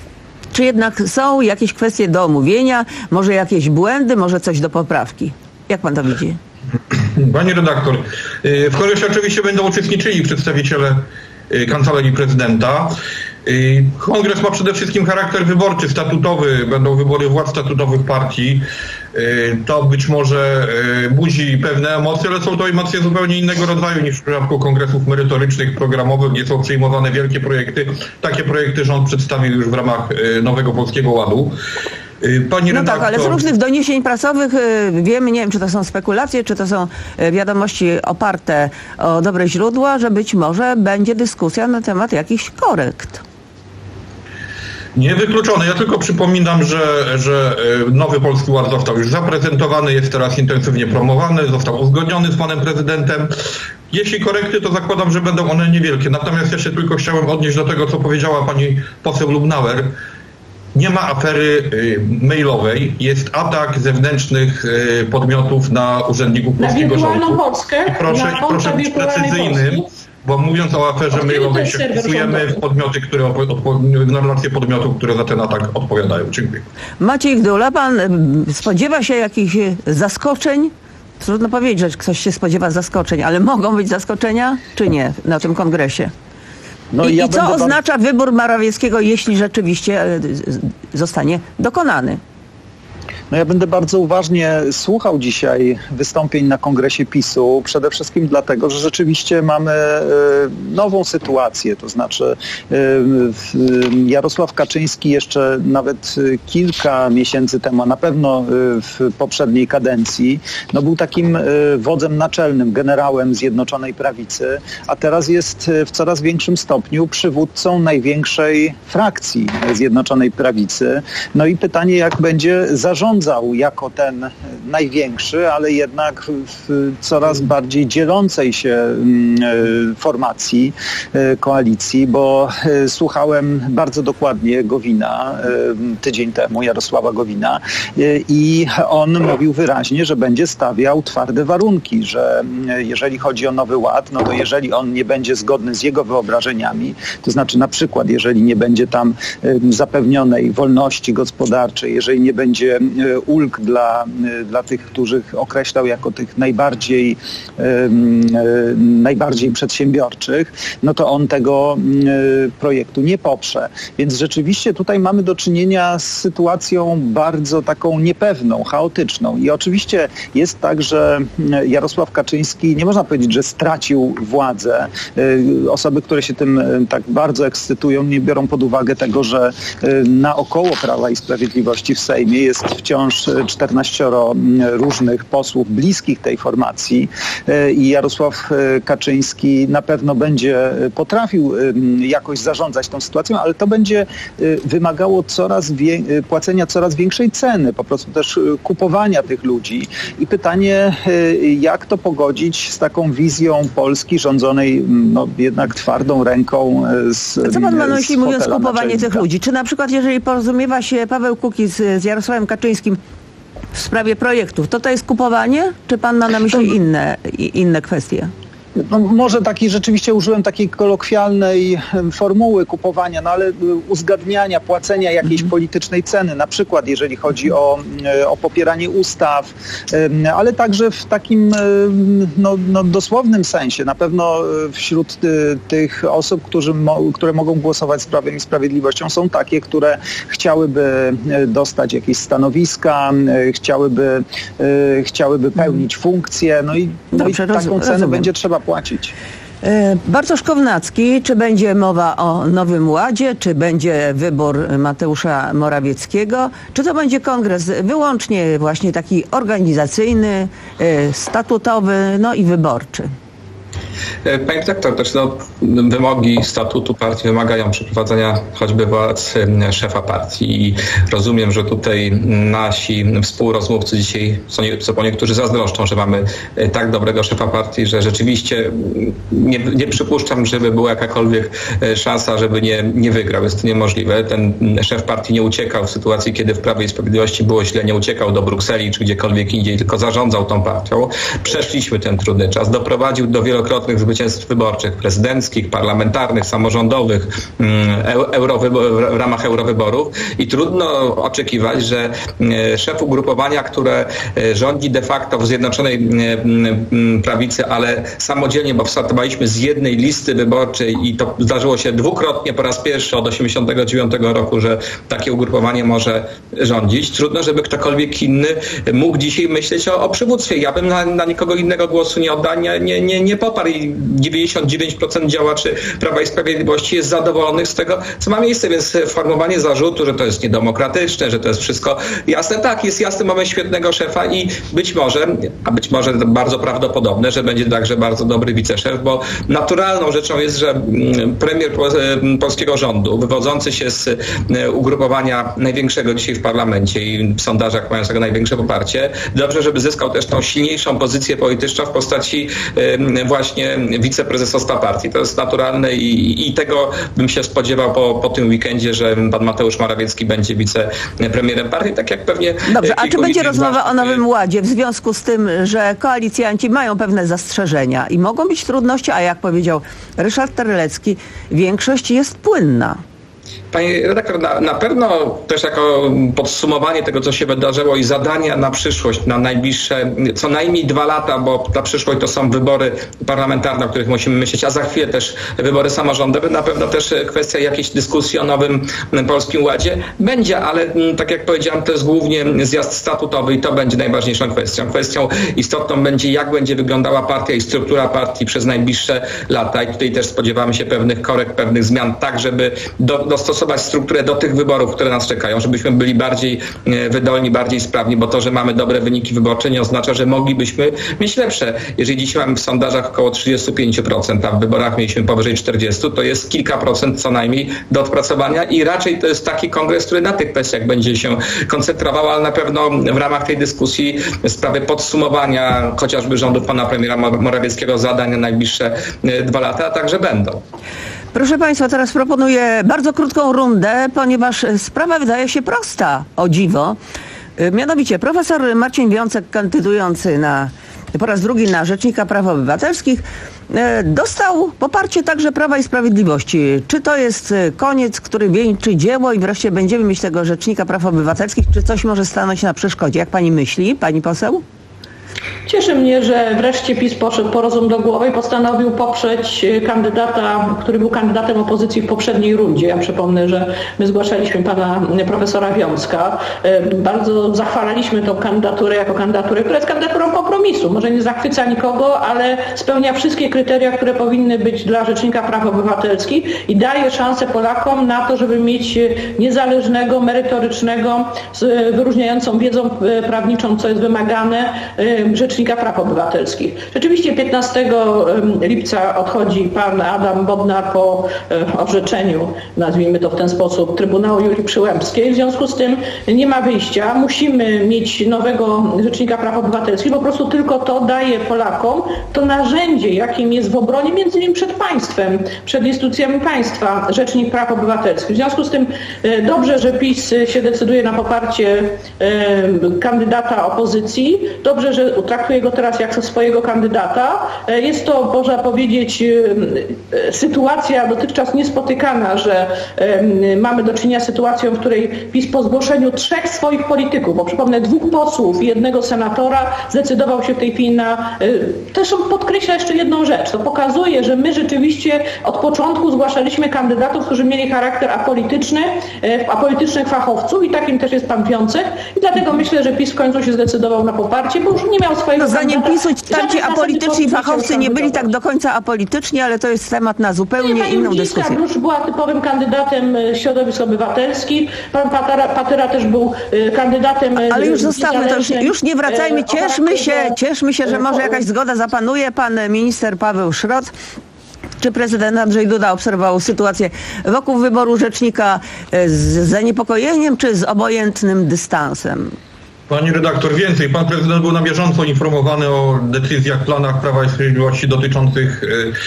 Czy jednak są jakieś kwestie do omówienia, może jakieś błędy, może coś do poprawki? Jak pan to widzi? Pani redaktor, w kongresie oczywiście będą uczestniczyli przedstawiciele Kancelarii Prezydenta. Kongres ma przede wszystkim charakter wyborczy, statutowy, będą wybory władz statutowych partii. To być może budzi pewne emocje, ale są to emocje zupełnie innego rodzaju niż w przypadku kongresów merytorycznych, programowych, gdzie są przyjmowane wielkie projekty. Takie projekty rząd przedstawił już w ramach Nowego Polskiego Ładu. Pani no redaktor... tak, ale z różnych doniesień prasowych wiemy, nie wiem, czy to są spekulacje, czy to są wiadomości oparte o dobre źródła, że być może będzie dyskusja na temat jakichś korekt. Niewykluczone. Ja tylko przypominam, że, że nowy Polski Ład został już zaprezentowany, jest teraz intensywnie promowany, został uzgodniony z panem prezydentem. Jeśli korekty, to zakładam, że będą one niewielkie. Natomiast ja się tylko chciałem odnieść do tego, co powiedziała pani poseł Lubnauer. Nie ma afery mailowej, jest atak zewnętrznych podmiotów na urzędników polskiego rządu. Polskę, I proszę, i proszę być precyzyjnym, bo mówiąc o aferze mailowej się wpisujemy w podmioty, które odpo- w narrację podmiotów, które za ten atak odpowiadają. Dziękuję. Maciej Gdula, pan spodziewa się jakichś zaskoczeń? Trudno powiedzieć, że ktoś się spodziewa zaskoczeń, ale mogą być zaskoczenia, czy nie na tym kongresie? No I, ja i co oznacza pan... wybór Morawieckiego, jeśli rzeczywiście zostanie dokonany? No ja będę bardzo uważnie słuchał dzisiaj wystąpień na kongresie PiSu, przede wszystkim dlatego, że rzeczywiście mamy nową sytuację, to znaczy Jarosław Kaczyński jeszcze nawet kilka miesięcy temu, a na pewno w poprzedniej kadencji, no był takim wodzem naczelnym, generałem Zjednoczonej Prawicy, a teraz jest w coraz większym stopniu przywódcą największej frakcji Zjednoczonej Prawicy. No i pytanie, jak będzie zarządzał jako ten największy, ale jednak w coraz bardziej dzielącej się formacji, koalicji, bo słuchałem bardzo dokładnie Gowina tydzień temu, Jarosława Gowina, i on mówił wyraźnie, że będzie stawiał twarde warunki, że jeżeli chodzi o Nowy Ład, no to jeżeli on nie będzie zgodny z jego wyobrażeniami, to znaczy na przykład jeżeli nie będzie tam zapewnionej wolności gospodarczej, jeżeli nie będzie ulg dla, dla tych, których określał jako tych najbardziej, najbardziej przedsiębiorczych, no to on tego projektu nie poprze. Więc rzeczywiście tutaj mamy do czynienia z sytuacją bardzo taką niepewną, chaotyczną. I oczywiście jest tak, że Jarosław Kaczyński, nie można powiedzieć, że stracił władzę. Osoby, które się tym tak bardzo ekscytują, nie biorą pod uwagę tego, że naokoło Prawa i Sprawiedliwości w Sejmie jest wciąż czternaścioro różnych posłów bliskich tej formacji i Jarosław Kaczyński na pewno będzie potrafił jakoś zarządzać tą sytuacją, ale to będzie wymagało coraz wie- płacenia coraz większej ceny, po prostu też kupowania tych ludzi. I pytanie, jak to pogodzić z taką wizją Polski rządzonej no, jednak twardą ręką z Co pan ma na myśli, mówiąc kupowanie tych ludzi? Czy na przykład, jeżeli porozumiewa się Paweł Kukiz z Jarosławem Kaczyńskim w sprawie projektów, to to jest kupowanie? Czy pan ma na myśli inne, inne kwestie? No, może taki, rzeczywiście użyłem takiej kolokwialnej formuły kupowania, no ale uzgadniania, płacenia jakiejś mm. politycznej ceny, na przykład jeżeli chodzi o, o popieranie ustaw, ale także w takim no, no, dosłownym sensie. Na pewno wśród tych osób, którzy mo, które mogą głosować z Prawem i Sprawiedliwością, są takie, które chciałyby dostać jakieś stanowiska, chciałyby, chciałyby pełnić funkcje, no i, no i taką cenę rozumiem. Będzie trzeba płacić. Bartosz Kownacki, czy będzie mowa o Nowym Ładzie, czy będzie wybór Mateusza Morawieckiego, czy to będzie kongres wyłącznie właśnie taki organizacyjny, statutowy, no i wyborczy? Panie dyrektor, też no, wymogi statutu partii wymagają przeprowadzenia choćby władz szefa partii i rozumiem, że tutaj nasi współrozmówcy dzisiaj, co po niektórzy zazdroszczą, że mamy tak dobrego szefa partii, że rzeczywiście nie, nie przypuszczam, żeby była jakakolwiek szansa, żeby nie, nie wygrał. Jest to niemożliwe. Ten szef partii nie uciekał w sytuacji, kiedy w Prawie i Sprawiedliwości było źle, nie uciekał do Brukseli czy gdziekolwiek indziej, tylko zarządzał tą partią. Przeszliśmy ten trudny czas, doprowadził do wielokrotnych zwycięstw wyborczych, prezydenckich, parlamentarnych, samorządowych, eurowybor, w ramach eurowyborów i trudno oczekiwać, że szef ugrupowania, które rządzi de facto w Zjednoczonej Prawicy, ale samodzielnie, bo startowaliśmy z jednej listy wyborczej i to zdarzyło się dwukrotnie po raz pierwszy od osiemdziesiątego dziewiątego roku, że takie ugrupowanie może rządzić. Trudno, żeby ktokolwiek inny mógł dzisiaj myśleć o, o przywództwie. Ja bym na, na nikogo innego głosu nie oddał, nie, nie, nie poparł. i dziewięćdziesiąt dziewięć procent działaczy Prawa i Sprawiedliwości jest zadowolonych z tego, co ma miejsce, więc formowanie zarzutu, że to jest niedemokratyczne, że to jest wszystko jasne. Tak, jest jasne, mamy świetnego szefa i być może, a być może bardzo prawdopodobne, że będzie także bardzo dobry wiceszef, bo naturalną rzeczą jest, że premier polskiego rządu, wywodzący się z ugrupowania największego dzisiaj w parlamencie i w sondażach mającego największe poparcie, dobrze, żeby zyskał też tą silniejszą pozycję polityczną w postaci właśnie wiceprezesostwa partii. To jest naturalne i, i tego bym się spodziewał po, po tym weekendzie, że pan Mateusz Morawiecki będzie wicepremierem partii, tak jak pewnie... Dobrze, a czy będzie rozmowa o Nowym Ładzie w związku z tym, że koalicjanci mają pewne zastrzeżenia i mogą być trudności, a jak powiedział Ryszard Terlecki, większość jest płynna? Pani redaktor, na, na pewno też jako podsumowanie tego, co się wydarzyło i zadania na przyszłość, na najbliższe co najmniej dwa lata, bo ta przyszłość to są wybory parlamentarne, o których musimy myśleć, a za chwilę też wybory samorządowe. Na pewno też kwestia jakiejś dyskusji o Nowym Polskim Ładzie będzie, ale tak jak powiedziałem, to jest głównie zjazd statutowy i to będzie najważniejszą kwestią. Kwestią istotną będzie, jak będzie wyglądała partia i struktura partii przez najbliższe lata i tutaj też spodziewamy się pewnych korekt, pewnych zmian, tak żeby do, dostosować strukturę do tych wyborów, które nas czekają, żebyśmy byli bardziej wydolni, bardziej sprawni, bo to, że mamy dobre wyniki wyborcze, nie oznacza, że moglibyśmy mieć lepsze. Jeżeli dzisiaj mamy w sondażach około trzydzieści pięć procent, a w wyborach mieliśmy powyżej czterdzieści procent, to jest kilka procent co najmniej do odpracowania i raczej to jest taki kongres, który na tych kwestiach będzie się koncentrował, ale na pewno w ramach tej dyskusji sprawy podsumowania chociażby rządów pana premiera Morawieckiego zadań na najbliższe dwa lata także będą. Proszę Państwa, teraz proponuję bardzo krótką rundę, ponieważ sprawa wydaje się prosta, o dziwo. Mianowicie profesor Marcin Wiącek, kandydujący na, po raz drugi na Rzecznika Praw Obywatelskich, dostał poparcie także Prawa i Sprawiedliwości. Czy to jest koniec, który wieńczy dzieło i wreszcie będziemy mieć tego Rzecznika Praw Obywatelskich, czy coś może stanąć na przeszkodzie? Jak pani myśli, pani poseł? Cieszy mnie, że wreszcie PiS poszedł po rozum do głowy i postanowił poprzeć kandydata, który był kandydatem opozycji w poprzedniej rundzie. Ja przypomnę, że my zgłaszaliśmy pana profesora Wiącka. Bardzo zachwalaliśmy tą kandydaturę jako kandydaturę, która jest kandydaturą kompromisu. Może nie zachwyca nikogo, ale spełnia wszystkie kryteria, które powinny być dla Rzecznika Praw Obywatelskich i daje szansę Polakom na to, żeby mieć niezależnego, merytorycznego, z wyróżniającą wiedzą prawniczą, co jest wymagane, Rzecznika Praw Obywatelskich. Rzeczywiście piętnastego lipca odchodzi pan Adam Bodnar po orzeczeniu, nazwijmy to w ten sposób, Trybunału Julii Przyłębskiej. W związku z tym nie ma wyjścia. Musimy mieć nowego Rzecznika Praw Obywatelskich. Po prostu tylko to daje Polakom to narzędzie, jakim jest w obronie między innymi przed państwem, przed instytucjami państwa Rzecznik Praw Obywatelskich. W związku z tym dobrze, że PiS się decyduje na poparcie kandydata opozycji. Dobrze, że traktuje go teraz jako swojego kandydata. Jest to, można powiedzieć, sytuacja dotychczas niespotykana, że mamy do czynienia z sytuacją, w której PiS po zgłoszeniu trzech swoich polityków, bo przypomnę dwóch posłów i jednego senatora, zdecydował się w tej chwili na... Też podkreśla jeszcze jedną rzecz. To pokazuje, że my rzeczywiście od początku zgłaszaliśmy kandydatów, którzy mieli charakter apolityczny, apolitycznych fachowców i takim też jest pan Wiącek. I dlatego myślę, że PiS w końcu się zdecydował na poparcie, bo już nie miał swojego... No, zdaniem PiSu tamci apolityczni fachowcy nie byli tak do końca apolityczni, ale to jest temat na zupełnie nie, inną dyskusję. Już była typowym kandydatem środowisk obywatelskich. Pan Patera, Patera też był kandydatem... Ale już zostawmy to, już, już nie wracajmy. Cieszmy się, cieszmy się, że może jakaś zgoda zapanuje. Pan minister Paweł Szrot czy prezydent Andrzej Duda obserwował sytuację wokół wyboru rzecznika z zaniepokojeniem czy z obojętnym dystansem? Pani redaktor, więcej. Pan prezydent był na bieżąco informowany o decyzjach, planach Prawa i Sprawiedliwości dotyczących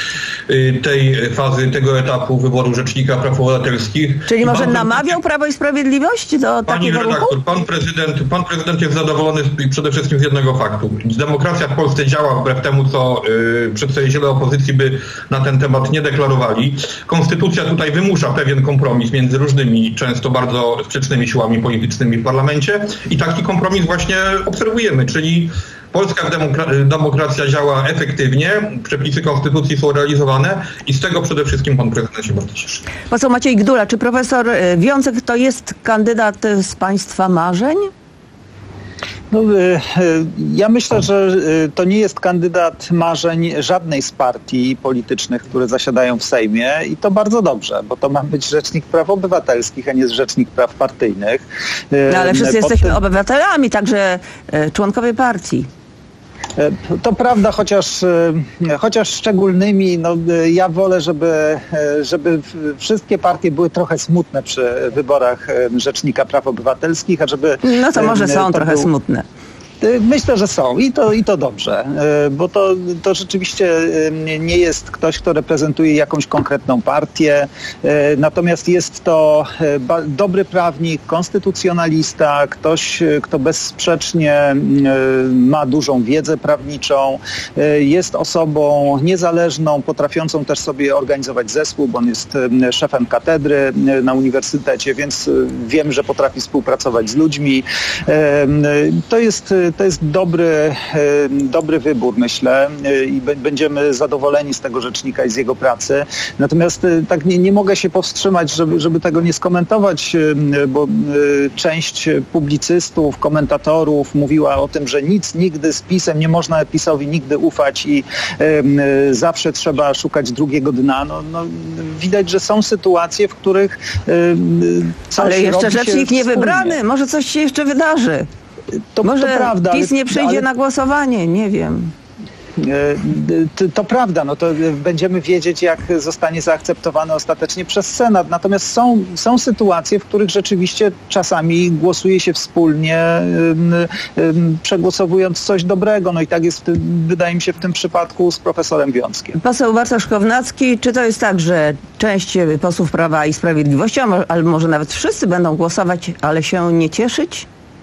tej fazy, tego etapu wyboru Rzecznika Praw Obywatelskich. Czyli może pan namawiał Prawo i Sprawiedliwość do Pani takiego redaktor, ruchu? pan prezydent, pan prezydent jest zadowolony przede wszystkim z jednego faktu. Demokracja w Polsce działa wbrew temu, co y, przedstawiciele opozycji by na ten temat nie deklarowali. Konstytucja tutaj wymusza pewien kompromis między różnymi, często bardzo sprzecznymi siłami politycznymi w parlamencie i taki kompromis właśnie obserwujemy, czyli polska demokra- demokracja działa efektywnie, przepisy konstytucji są realizowane i z tego przede wszystkim pan prezydent się bardzo cieszy. Poseł Maciej Gdula, czy profesor Wiącek to jest kandydat z państwa marzeń? No, ja myślę, że to nie jest kandydat marzeń żadnej z partii politycznych, które zasiadają w Sejmie i to bardzo dobrze, bo to ma być rzecznik praw obywatelskich, a nie rzecznik praw partyjnych. No, ale wszyscy Pod jesteśmy tym... obywatelami, także członkowie partii. To prawda, chociaż, chociaż szczególnymi, no, ja wolę, żeby, żeby wszystkie partie były trochę smutne przy wyborach Rzecznika Praw Obywatelskich, a żeby... No to może są to trochę był... smutne. Myślę, że są i to, i to dobrze, bo to, to rzeczywiście nie jest ktoś, kto reprezentuje jakąś konkretną partię, natomiast jest to dobry prawnik, konstytucjonalista, ktoś, kto bezsprzecznie ma dużą wiedzę prawniczą, jest osobą niezależną, potrafiącą też sobie organizować zespół, bo on jest szefem katedry na uniwersytecie, więc wiem, że potrafi współpracować z ludźmi. To jest To jest dobry, dobry wybór, myślę, i będziemy zadowoleni z tego rzecznika i z jego pracy. Natomiast tak nie, nie mogę się powstrzymać, żeby, żeby tego nie skomentować, bo część publicystów, komentatorów mówiła o tym, że nic nigdy z PiS-em, nie można PiS-owi nigdy ufać i zawsze trzeba szukać drugiego dna. No, no, widać, że są sytuacje, w których coś Ale jeszcze robi rzecznik nie wybrany, może coś się jeszcze wydarzy. To, Może to prawda, PiS nie przyjdzie ale... na głosowanie, nie wiem. To, to prawda, no to będziemy wiedzieć, jak zostanie zaakceptowany ostatecznie przez Senat. Natomiast są, są sytuacje, w których rzeczywiście czasami głosuje się wspólnie, um, um, przegłosowując coś dobrego. No i tak jest, wydaje mi się, w tym przypadku z profesorem Wiąckiem. Poseł Bartosz Kownacki, czy to jest tak, że część posłów Prawa i Sprawiedliwości, albo może nawet wszyscy będą głosować, ale się nie cieszyć?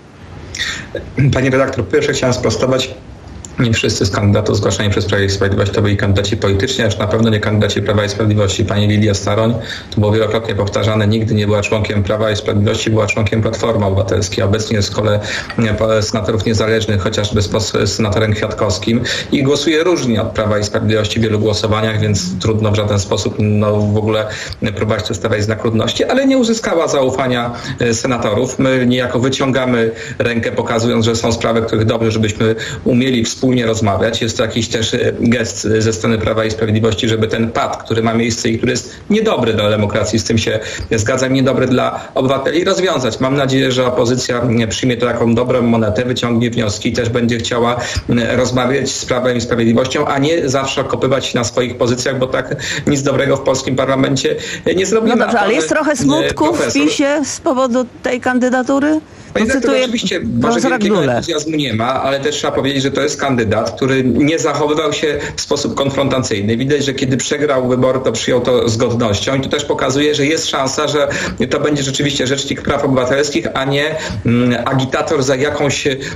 Panie redaktor, pierwsze chciałem sprostować. Nie wszyscy z kandydatów zgłaszani przez Prawo i Sprawiedliwość to byli kandydaci polityczni, aż na pewno nie kandydaci Prawa i Sprawiedliwości. Pani Lidia Staroń, to było wielokrotnie powtarzane, nigdy nie była członkiem Prawa i Sprawiedliwości, była członkiem Platformy Obywatelskiej. Obecnie jest w szkole senatorów niezależnych, chociażby z senatorem Kwiatkowskim i głosuje różnie od Prawa i Sprawiedliwości w wielu głosowaniach, więc trudno w żaden sposób no, w ogóle próbować tu stawiać znak równości, ale nie uzyskała zaufania senatorów. My niejako wyciągamy rękę, pokazując, że są sprawy, których dobrze, żebyśmy umieli współpracować wspólnie rozmawiać. Jest to jakiś też gest ze strony Prawa i Sprawiedliwości, żeby ten pad, który ma miejsce i który jest niedobry dla demokracji, z tym się zgadzam, niedobry dla obywateli, rozwiązać. Mam nadzieję, że opozycja przyjmie to taką dobrą monetę, wyciągnie wnioski i też będzie chciała rozmawiać z Prawem i Sprawiedliwością, a nie zawsze okopywać się na swoich pozycjach, bo tak nic dobrego w polskim parlamencie nie zrobimy. No dobrze, ale jest trochę smutku w PiS-ie z powodu tej kandydatury? Panie redaktorze, oczywiście może wielkiego entuzjazmu nie ma, ale też trzeba powiedzieć, że to jest kandydat, który nie zachowywał się w sposób konfrontacyjny. Widać, że kiedy przegrał wybory, to przyjął to z godnością i to też pokazuje, że jest szansa, że to będzie rzeczywiście rzecznik praw obywatelskich, a nie mm, agitator za jakąś, y,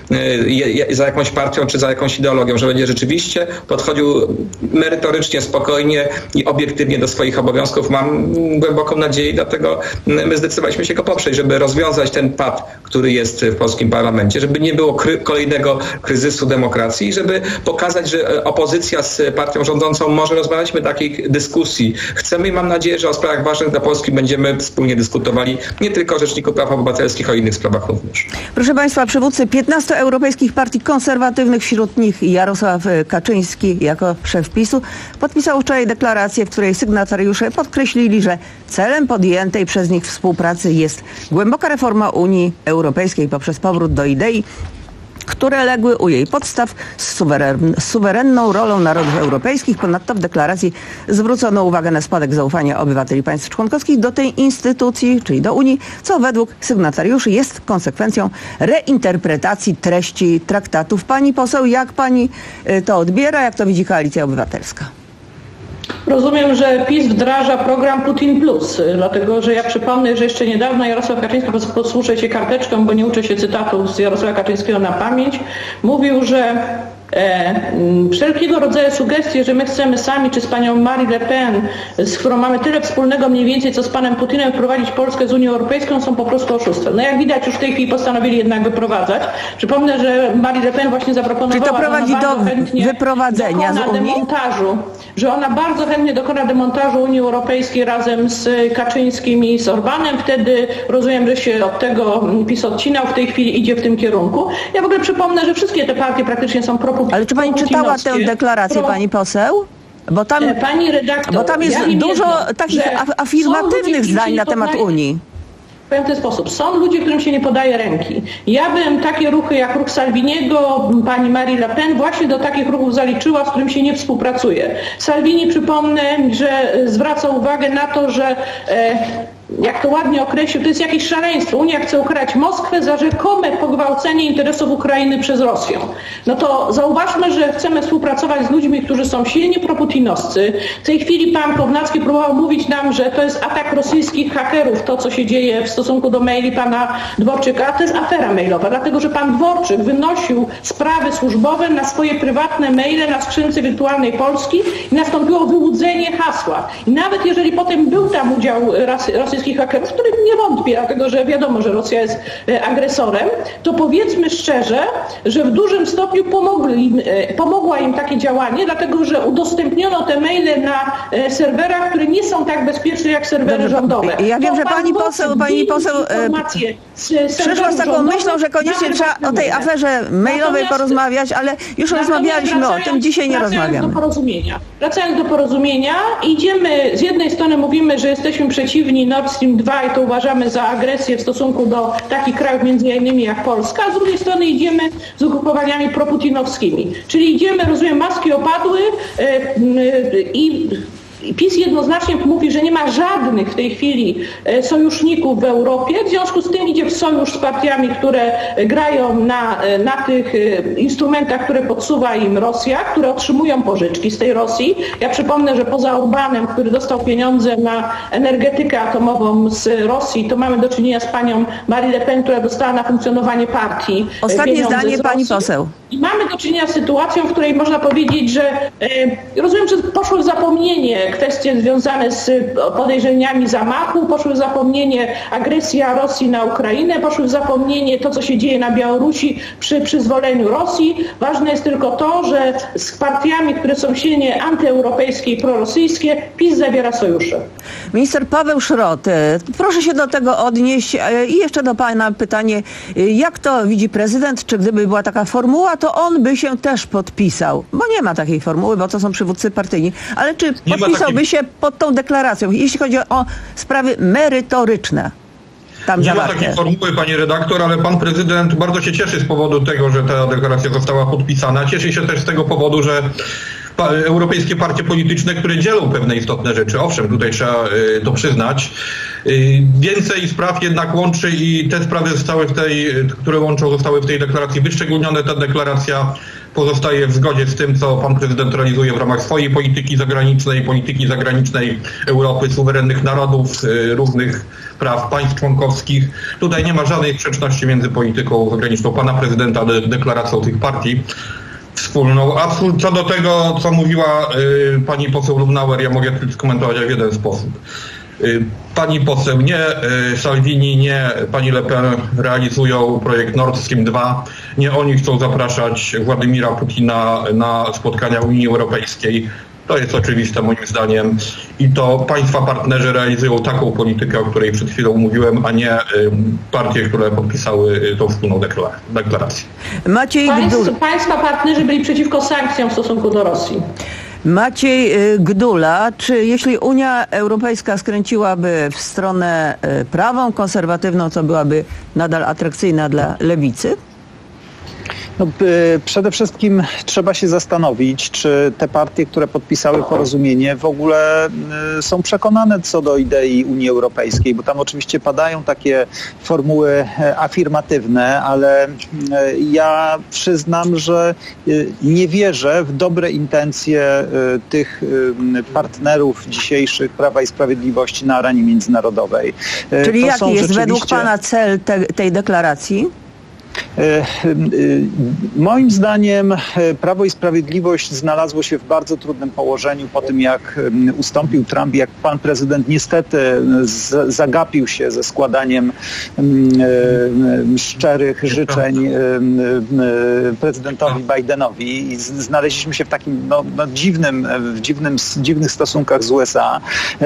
y, za jakąś partią czy za jakąś ideologią, że będzie rzeczywiście podchodził merytorycznie, spokojnie i obiektywnie do swoich obowiązków. Mam głęboką nadzieję, dlatego my zdecydowaliśmy się go poprzeć, żeby rozwiązać ten pad, który jest w polskim parlamencie, żeby nie było kry- kolejnego kryzysu demokracji i żeby pokazać, że opozycja z partią rządzącą może rozmawiać. My takiej dyskusji chcemy i mam nadzieję, że o sprawach ważnych dla Polski będziemy wspólnie dyskutowali, nie tylko o Rzeczniku Praw Obywatelskich, o innych sprawach również. Proszę Państwa, przywódcy piętnastu europejskich partii konserwatywnych, wśród nich Jarosław Kaczyński jako szef PiSu, podpisał wczoraj deklarację, w której sygnatariusze podkreślili, że celem podjętej przez nich współpracy jest głęboka reforma Unii Europejskiej poprzez powrót do idei, które legły u jej podstaw z, suweren, z suwerenną rolą narodów europejskich. Ponadto w deklaracji zwrócono uwagę na spadek zaufania obywateli państw członkowskich do tej instytucji, czyli do Unii, co według sygnatariuszy jest konsekwencją reinterpretacji treści traktatów. Pani poseł, jak pani to odbiera, jak to widzi Koalicja Obywatelska? Rozumiem, że PiS wdraża program Putin Plus, dlatego że ja przypomnę, że jeszcze niedawno Jarosław Kaczyński, posłuszę się karteczką, bo nie uczę się cytatów z Jarosława Kaczyńskiego na pamięć, mówił, że E, wszelkiego rodzaju sugestie, że my chcemy sami, czy z panią Marie Le Pen, z którą mamy tyle wspólnego mniej więcej, co z panem Putinem, wprowadzić Polskę z Unią Europejską, są po prostu oszustwem. No jak widać, już w tej chwili postanowili jednak wyprowadzać. Przypomnę, że Marie Le Pen właśnie zaproponowała, czy to prowadzi do chętnie wyprowadzenia z Unii? demontażu, że ona bardzo chętnie dokona demontażu Unii Europejskiej razem z Kaczyńskim i z Orbanem. Wtedy rozumiem, że się od tego PiS odcinał, w tej chwili idzie w tym kierunku. Ja w ogóle przypomnę, że wszystkie te partie praktycznie są proputinowskie. Ale czy pani czytała tę deklarację, pro... pani poseł? Bo tam, pani redaktor, bo tam jest ja dużo jedno, takich afirmatywnych zdań na temat podaje... Unii. Powiem w ten sposób. Są ludzie, którym się nie podaje ręki. Ja bym takie ruchy jak ruch Salviniego, pani Marie Le Pen właśnie do takich ruchów zaliczyła, z którym się nie współpracuje. Salvini, przypomnę, że zwraca uwagę na to, że e, jak to ładnie określił, to jest jakieś szaleństwo. Unia chce ukarać Moskwę za rzekome pogwałcenie interesów Ukrainy przez Rosję. No to zauważmy, że chcemy współpracować z ludźmi, którzy są silnie proputinowscy. W tej chwili pan Kownacki próbował mówić nam, że to jest atak rosyjskich hakerów, to co się dzieje w stosunku do maili pana Dworczyka, a to jest afera mailowa, dlatego że pan Dworczyk wynosił sprawy służbowe na swoje prywatne maile na skrzynce wirtualnej Polski i nastąpiło wyłudzenie hasła. I nawet jeżeli potem był tam udział rosyjskich hakerów, w których nie wątpię, dlatego że wiadomo, że Rosja jest agresorem, to powiedzmy szczerze, że w dużym stopniu pomogli, pomogła im takie działanie, dlatego że udostępniono te maile na serwerach, które nie są tak bezpieczne jak serwery Dobrze, rządowe. Ja wiem, to że pani poseł, pani poseł przyszła z taką myślą, że koniecznie trzeba o tej aferze mailowej porozmawiać, ale już rozmawialiśmy o tym, dzisiaj nie rozmawiamy. Do porozumienia. Wracając do porozumienia, idziemy, z jednej strony mówimy, że jesteśmy przeciwni Nord Stream dwa i to uważamy za agresję w stosunku do takich krajów między innymi jak Polska, a z drugiej strony idziemy z ugrupowaniami proputinowskimi. Czyli idziemy, rozumiem, maski opadły yy, yy, i PiS jednoznacznie mówi, że nie ma żadnych w tej chwili sojuszników w Europie, w związku z tym idzie w sojusz z partiami, które grają na, na tych instrumentach, które podsuwa im Rosja, które otrzymują pożyczki z tej Rosji. Ja przypomnę, że poza Orbanem, który dostał pieniądze na energetykę atomową z Rosji, to mamy do czynienia z panią Marie Le Pen, która dostała na funkcjonowanie partii. Ostatnie zdanie pani poseł. I mamy do czynienia z sytuacją, w której można powiedzieć, że e, rozumiem, że poszło w zapomnienie kwestie związane z podejrzeniami zamachu, poszły w zapomnienie agresja Rosji na Ukrainę, poszły w zapomnienie to, co się dzieje na Białorusi przy przyzwoleniu Rosji. Ważne jest tylko to, że z partiami, które są silnie antyeuropejskie i prorosyjskie, PiS zawiera sojusze. Minister Paweł Szrot, proszę się do tego odnieść i jeszcze do pana pytanie, jak to widzi prezydent, czy gdyby była taka formuła, to on by się też podpisał, bo nie ma takiej formuły, bo to są przywódcy partyjni, ale czy nie podpisałby się pod tą deklaracją, jeśli chodzi o sprawy merytoryczne? Tam nie zawarte. ma takiej formuły, pani redaktor, ale pan prezydent bardzo się cieszy z powodu tego, że ta deklaracja została podpisana. Cieszy się też z tego powodu, że europejskie partie polityczne, które dzielą pewne istotne rzeczy. Owszem, tutaj trzeba y, to przyznać. Y, więcej spraw jednak łączy i te sprawy zostały w tej, które łączą, zostały w tej deklaracji wyszczególnione. Ta deklaracja pozostaje w zgodzie z tym, co pan prezydent realizuje w ramach swojej polityki zagranicznej, polityki zagranicznej Europy, suwerennych narodów, y, różnych praw państw członkowskich. Tutaj nie ma żadnej sprzeczności między polityką zagraniczną pana prezydenta a deklaracją tych partii wspólną. A co do tego, co mówiła y, pani poseł Lubnauer, ja mogę tylko skomentować w jeden sposób. Y, pani poseł, nie y, Salvini, nie pani Le Pen realizują projekt Nord Stream dwa. Nie oni chcą zapraszać Władimira Putina na spotkania Unii Europejskiej. To jest oczywiste moim zdaniem i to państwa partnerzy realizują taką politykę, o której przed chwilą mówiłem, a nie y, partie, które podpisały y, tą wspólną deklarację. Maciej Państw, państwa partnerzy byli przeciwko sankcjom w stosunku do Rosji. Maciej Gdula, czy jeśli Unia Europejska skręciłaby w stronę prawą, konserwatywną, co byłaby nadal atrakcyjna dla lewicy? No, przede wszystkim trzeba się zastanowić, czy te partie, które podpisały porozumienie, w ogóle są przekonane co do idei Unii Europejskiej, bo tam oczywiście padają takie formuły afirmatywne, ale ja przyznam, że nie wierzę w dobre intencje tych partnerów dzisiejszych Prawa i Sprawiedliwości na arenie międzynarodowej. Czyli to jaki jest rzeczywiście... według pana cel te, tej deklaracji? Moim zdaniem Prawo i Sprawiedliwość znalazło się w bardzo trudnym położeniu po tym, jak ustąpił Trump, jak pan prezydent niestety z, zagapił się ze składaniem szczerych życzeń prezydentowi Bidenowi i znaleźliśmy się w takim no, no, dziwnym, w dziwnym, dziwnych stosunkach z U S A.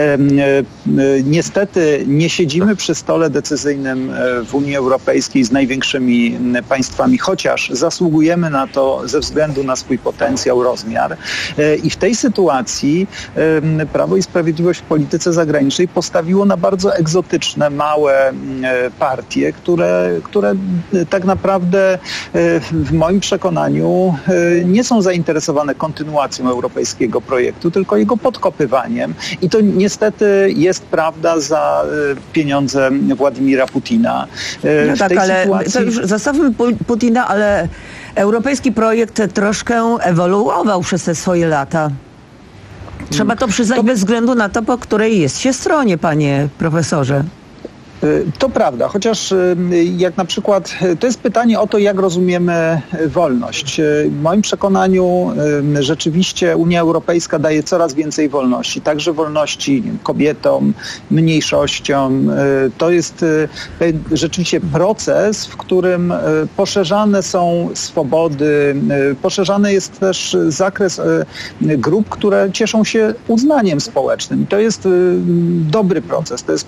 Niestety nie siedzimy przy stole decyzyjnym w Unii Europejskiej z największymi państwami, chociaż zasługujemy na to ze względu na swój potencjał, rozmiar. I w tej sytuacji Prawo i Sprawiedliwość w polityce zagranicznej postawiło na bardzo egzotyczne, małe partie, które, które tak naprawdę w moim przekonaniu nie są zainteresowane kontynuacją europejskiego projektu, tylko jego podkopywaniem. I to niestety jest prawda za pieniądze Władimira Putina. No tak, ale sytuacji... to już zostawmy Putina, ale europejski projekt troszkę ewoluował przez te swoje lata. Trzeba to przyznać to... bez względu na to, po której jest się stronie, panie profesorze. To prawda, chociaż jak na przykład, to jest pytanie o to, jak rozumiemy wolność. W moim przekonaniu rzeczywiście Unia Europejska daje coraz więcej wolności, także wolności kobietom, mniejszościom. To jest rzeczywiście proces, w którym poszerzane są swobody, poszerzany jest też zakres grup, które cieszą się uznaniem społecznym. I to jest dobry proces, to jest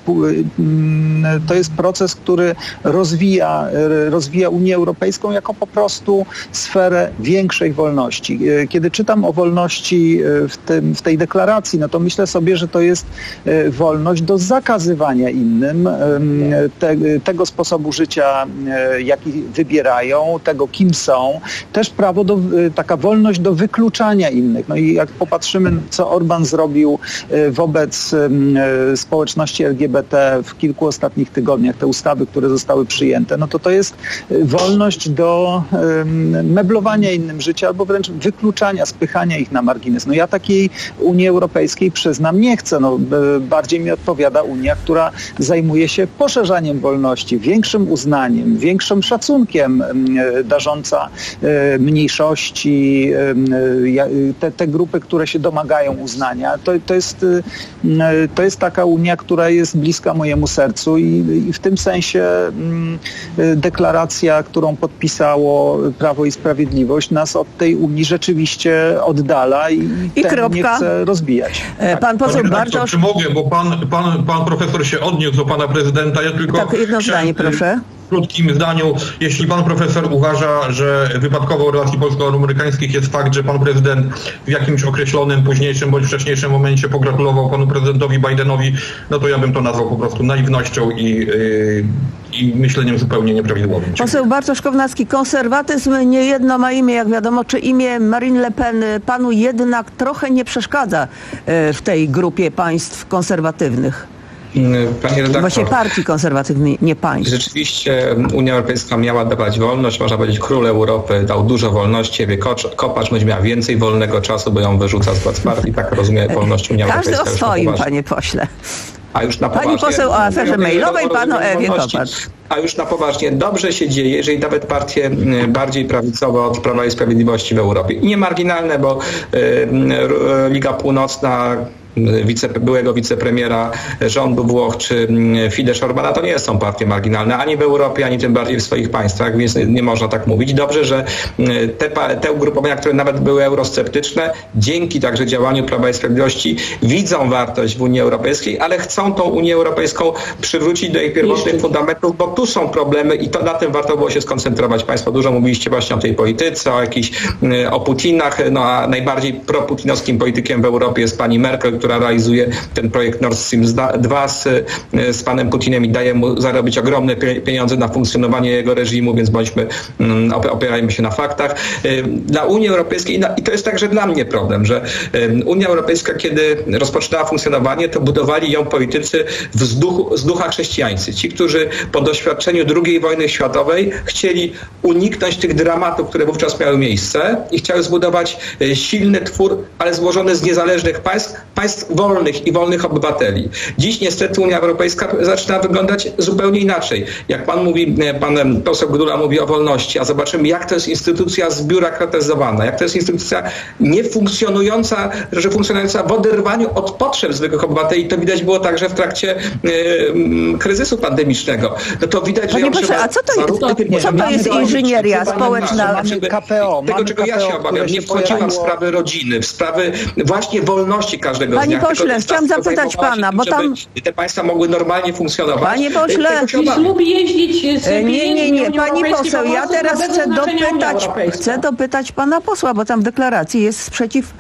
To jest proces, który rozwija, rozwija Unię Europejską jako po prostu sferę większej wolności. Kiedy czytam o wolności w, tym, w tej deklaracji, no to myślę sobie, że to jest wolność do zakazywania innym te, tego sposobu życia, jaki wybierają, tego kim są. Też prawo do, taka wolność do wykluczania innych. No i jak popatrzymy, co Orban zrobił wobec społeczności L G B T w kilku ostatnich tygodniach, te ustawy, które zostały przyjęte, no to to jest wolność do um, meblowania innym życia albo wręcz wykluczania, spychania ich na margines. No ja takiej Unii Europejskiej, przyznam, nie chcę. No, bardziej mi odpowiada Unia, która zajmuje się poszerzaniem wolności, większym uznaniem, większym szacunkiem, um, darząca um, mniejszości, um, te, te grupy, które się domagają uznania. To, to, jest, um, to jest taka Unia, która jest bliska mojemu sercu i I w tym sensie deklaracja, którą podpisało Prawo i Sprawiedliwość, nas od tej Unii rzeczywiście oddala i, I ten nie chce rozbijać. Tak. Pan poseł Bartosz... Czy mogę, bo pan, pan, pan profesor się odniósł do pana prezydenta, ja tylko... Tak, jedno zdanie, proszę. W krótkim zdaniu, jeśli pan profesor uważa, że wypadkowo relacji polsko-amerykańskich jest fakt, że pan prezydent w jakimś określonym, późniejszym bądź wcześniejszym momencie pogratulował panu prezydentowi Bidenowi, no to ja bym to nazwał po prostu naiwnością i, yy, i myśleniem zupełnie nieprawidłowym. Poseł Bartosz Kownacki, konserwatyzm nie jedno ma imię, jak wiadomo, czy imię Marine Le Pen panu jednak trochę nie przeszkadza w tej grupie państw konserwatywnych? Panie redaktor, właśnie partii konserwatywnej, nie państw. Rzeczywiście Unia Europejska miała dawać wolność, można powiedzieć, król Europy dał dużo wolności, Ewie Kopacz będzie miała więcej wolnego czasu, bo ją wyrzuca z władz partii, tak rozumie wolność Unia Każdy Europejska. Każdy o swoim, panie pośle. A już na Pani poseł o aferze mailowej, pan o Ewie Kopacz. A już na poważnie, dobrze się dzieje, jeżeli nawet partie bardziej prawicowe od Prawa i Sprawiedliwości w Europie. Nie marginalne, bo y, Liga Północna, Wice, byłego wicepremiera rządu Włoch czy Fidesz Orbana to nie są partie marginalne ani w Europie, ani tym bardziej w swoich państwach, więc nie, nie można tak mówić. Dobrze, że te, te ugrupowania, które nawet były eurosceptyczne, dzięki także działaniu Prawa i Sprawiedliwości widzą wartość w Unii Europejskiej, ale chcą tą Unię Europejską przywrócić do jej pierwotnych fundamentów, bo tu są problemy i to na tym warto było się skoncentrować. Państwo dużo mówiliście właśnie o tej polityce, o jakichś, o Putinach, no a najbardziej proputinowskim politykiem w Europie jest pani Merkel, która realizuje ten projekt Nord Stream dwa z, z panem Putinem i daje mu zarobić ogromne pieniądze na funkcjonowanie jego reżimu, więc bądźmy, opierajmy się na faktach. Dla Unii Europejskiej, i to jest także dla mnie problem, że Unia Europejska, kiedy rozpoczynała funkcjonowanie, to budowali ją politycy z, duchu, z ducha chrześcijańscy. Ci, którzy po doświadczeniu drugiej wojny światowej chcieli uniknąć tych dramatów, które wówczas miały miejsce i chciały zbudować silny twór, ale złożony z niezależnych państw, państw państw wolnych i wolnych obywateli. Dziś niestety Unia Europejska zaczyna wyglądać zupełnie inaczej. Jak pan mówi, pan poseł Gdula mówi o wolności, a zobaczymy, jak to jest instytucja zbiurokratyzowana, jak to jest instytucja niefunkcjonująca, że funkcjonująca w oderwaniu od potrzeb zwykłych obywateli. To widać było także w trakcie e, kryzysu pandemicznego. No to widać, Panie że pośle, a co to jest, co to jest inżynieria społeczna? K P O, tego, czego ja się obawiam, nie wchodziłam w sprawy rodziny, w sprawy właśnie wolności każdego Panie z dnia. pośle, chciałam zapytać pana, bo tam... te państwa mogły normalnie funkcjonować. Panie pośle, lubi jeździć z nie, nie, nie, pani poseł, ja teraz chcę dopytać, chcę dopytać pana posła, bo tam w deklaracji jest sprzeciw,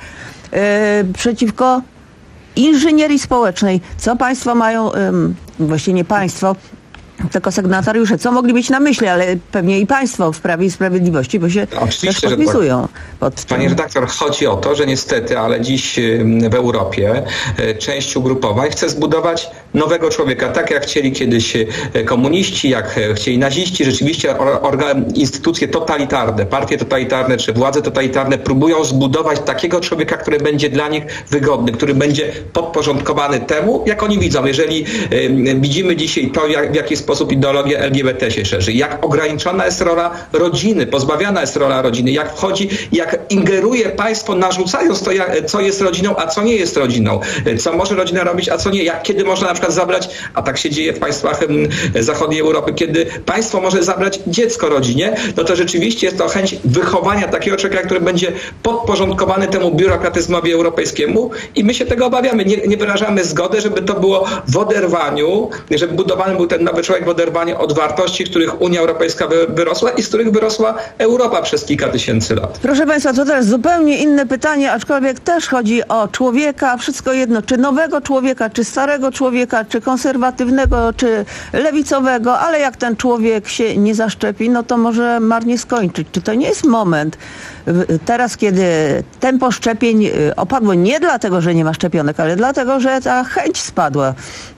e, przeciwko inżynierii społecznej. Co państwo mają, e, właściwie nie państwo, tylko sygnatariusze, co mogli mieć na myśli, ale pewnie i państwo w Prawie i Sprawiedliwości, bo się też podpisują. Pod Panie redaktor, chodzi o to, że niestety, ale dziś w Europie część ugrupowań chce zbudować nowego człowieka, tak jak chcieli kiedyś komuniści, jak chcieli naziści. Rzeczywiście organ, instytucje totalitarne, partie totalitarne czy władze totalitarne próbują zbudować takiego człowieka, który będzie dla nich wygodny, który będzie podporządkowany temu, jak oni widzą. Jeżeli y, widzimy dzisiaj to, jak, w jaki sposób ideologia L G B T się szerzy, jak ograniczona jest rola rodziny, pozbawiana jest rola rodziny, jak wchodzi, jak ingeruje państwo, narzucając to, jak, co jest rodziną, a co nie jest rodziną, co może rodzina robić, a co nie, jak kiedy można na przykład zabrać, a tak się dzieje w państwach zachodniej Europy, kiedy państwo może zabrać dziecko rodzinie, no to rzeczywiście jest to chęć wychowania takiego człowieka, który będzie podporządkowany temu biurokratyzmowi europejskiemu i my się tego obawiamy. Nie, nie wyrażamy zgody, żeby to było w oderwaniu, żeby budowany był ten nowy człowiek w oderwaniu od wartości, których Unia Europejska wy, wyrosła i z których wyrosła Europa przez kilka tysięcy lat. Proszę państwa, to teraz zupełnie inne pytanie, aczkolwiek też chodzi o człowieka, wszystko jedno, czy nowego człowieka, czy starego człowieka, czy konserwatywnego, czy lewicowego, ale jak ten człowiek się nie zaszczepi, no to może marnie skończyć. Czy to nie jest moment, teraz kiedy tempo szczepień opadło nie dlatego, że nie ma szczepionek, ale dlatego, że ta chęć spadła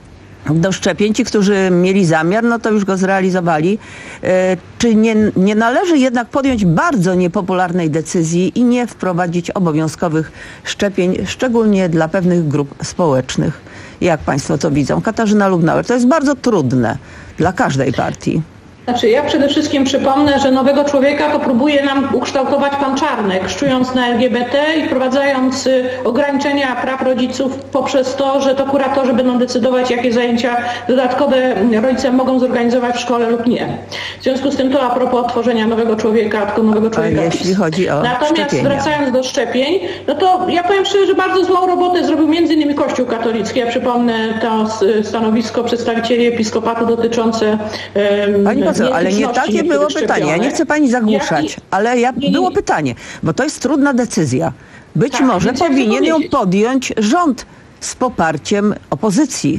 do szczepień, ci, którzy mieli zamiar, no to już go zrealizowali. E, czy nie, nie należy jednak podjąć bardzo niepopularnej decyzji i nie wprowadzić obowiązkowych szczepień, szczególnie dla pewnych grup społecznych? Jak państwo to widzą? Katarzyna Lubnauer, to jest bardzo trudne dla każdej partii. Znaczy, ja przede wszystkim przypomnę, że nowego człowieka to próbuje nam ukształtować pan Czarnek, szczując na L G B T i wprowadzając y, ograniczenia praw rodziców poprzez to, że to kuratorzy będą decydować, jakie zajęcia dodatkowe rodzice mogą zorganizować w szkole lub nie. W związku z tym to a propos tworzenia nowego człowieka, tylko nowego człowieka. A jeśli chodzi o Natomiast szczepienia. wracając do szczepień, no to ja powiem szczerze, że bardzo złą robotę zrobił między innymi Kościół katolicki. Ja przypomnę to stanowisko przedstawicieli episkopatu dotyczące um, Pani poseł, ale nie takie było pytanie. Ja nie chcę pani zagłuszać, ale ja, było pytanie, bo to jest trudna decyzja. Być tak, może powinien ją podjąć rząd z poparciem opozycji.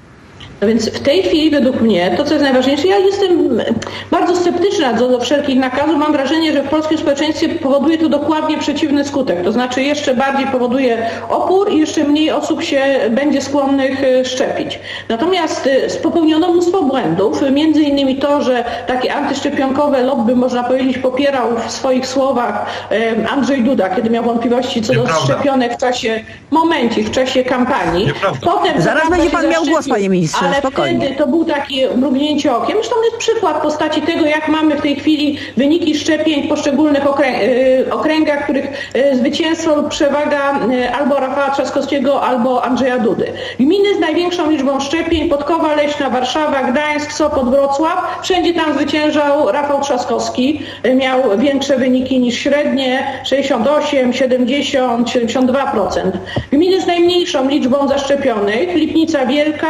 No więc w tej chwili według mnie to, co jest najważniejsze, ja jestem bardzo sceptyczna co do wszelkich nakazów. Mam wrażenie, że w polskim społeczeństwie powoduje to dokładnie przeciwny skutek. To znaczy jeszcze bardziej powoduje opór i jeszcze mniej osób się będzie skłonnych szczepić. Natomiast popełniono mnóstwo błędów, między innymi to, że takie antyszczepionkowe lobby, można powiedzieć, popierał w swoich słowach Andrzej Duda, kiedy miał wątpliwości co do szczepionek w czasie, momencie, w czasie kampanii. Potem zaraz będzie pan miał głos, panie ministrze. Ale spokojnie. Wtedy to był takie mrugnięcie okiem. Zresztą jest przykład w postaci tego, jak mamy w tej chwili wyniki szczepień w poszczególnych okrę- okręgach, których zwycięstwo lub przewaga albo Rafała Trzaskowskiego, albo Andrzeja Dudy. Gminy z największą liczbą szczepień, Podkowa Leśna, Warszawa, Gdańsk, Sopot, Wrocław, wszędzie tam zwyciężał Rafał Trzaskowski. Miał większe wyniki niż średnie, sześćdziesiąt osiem, siedemdziesiąt, siedemdziesiąt dwa procent. Gminy z najmniejszą liczbą zaszczepionych, Lipnica Wielka,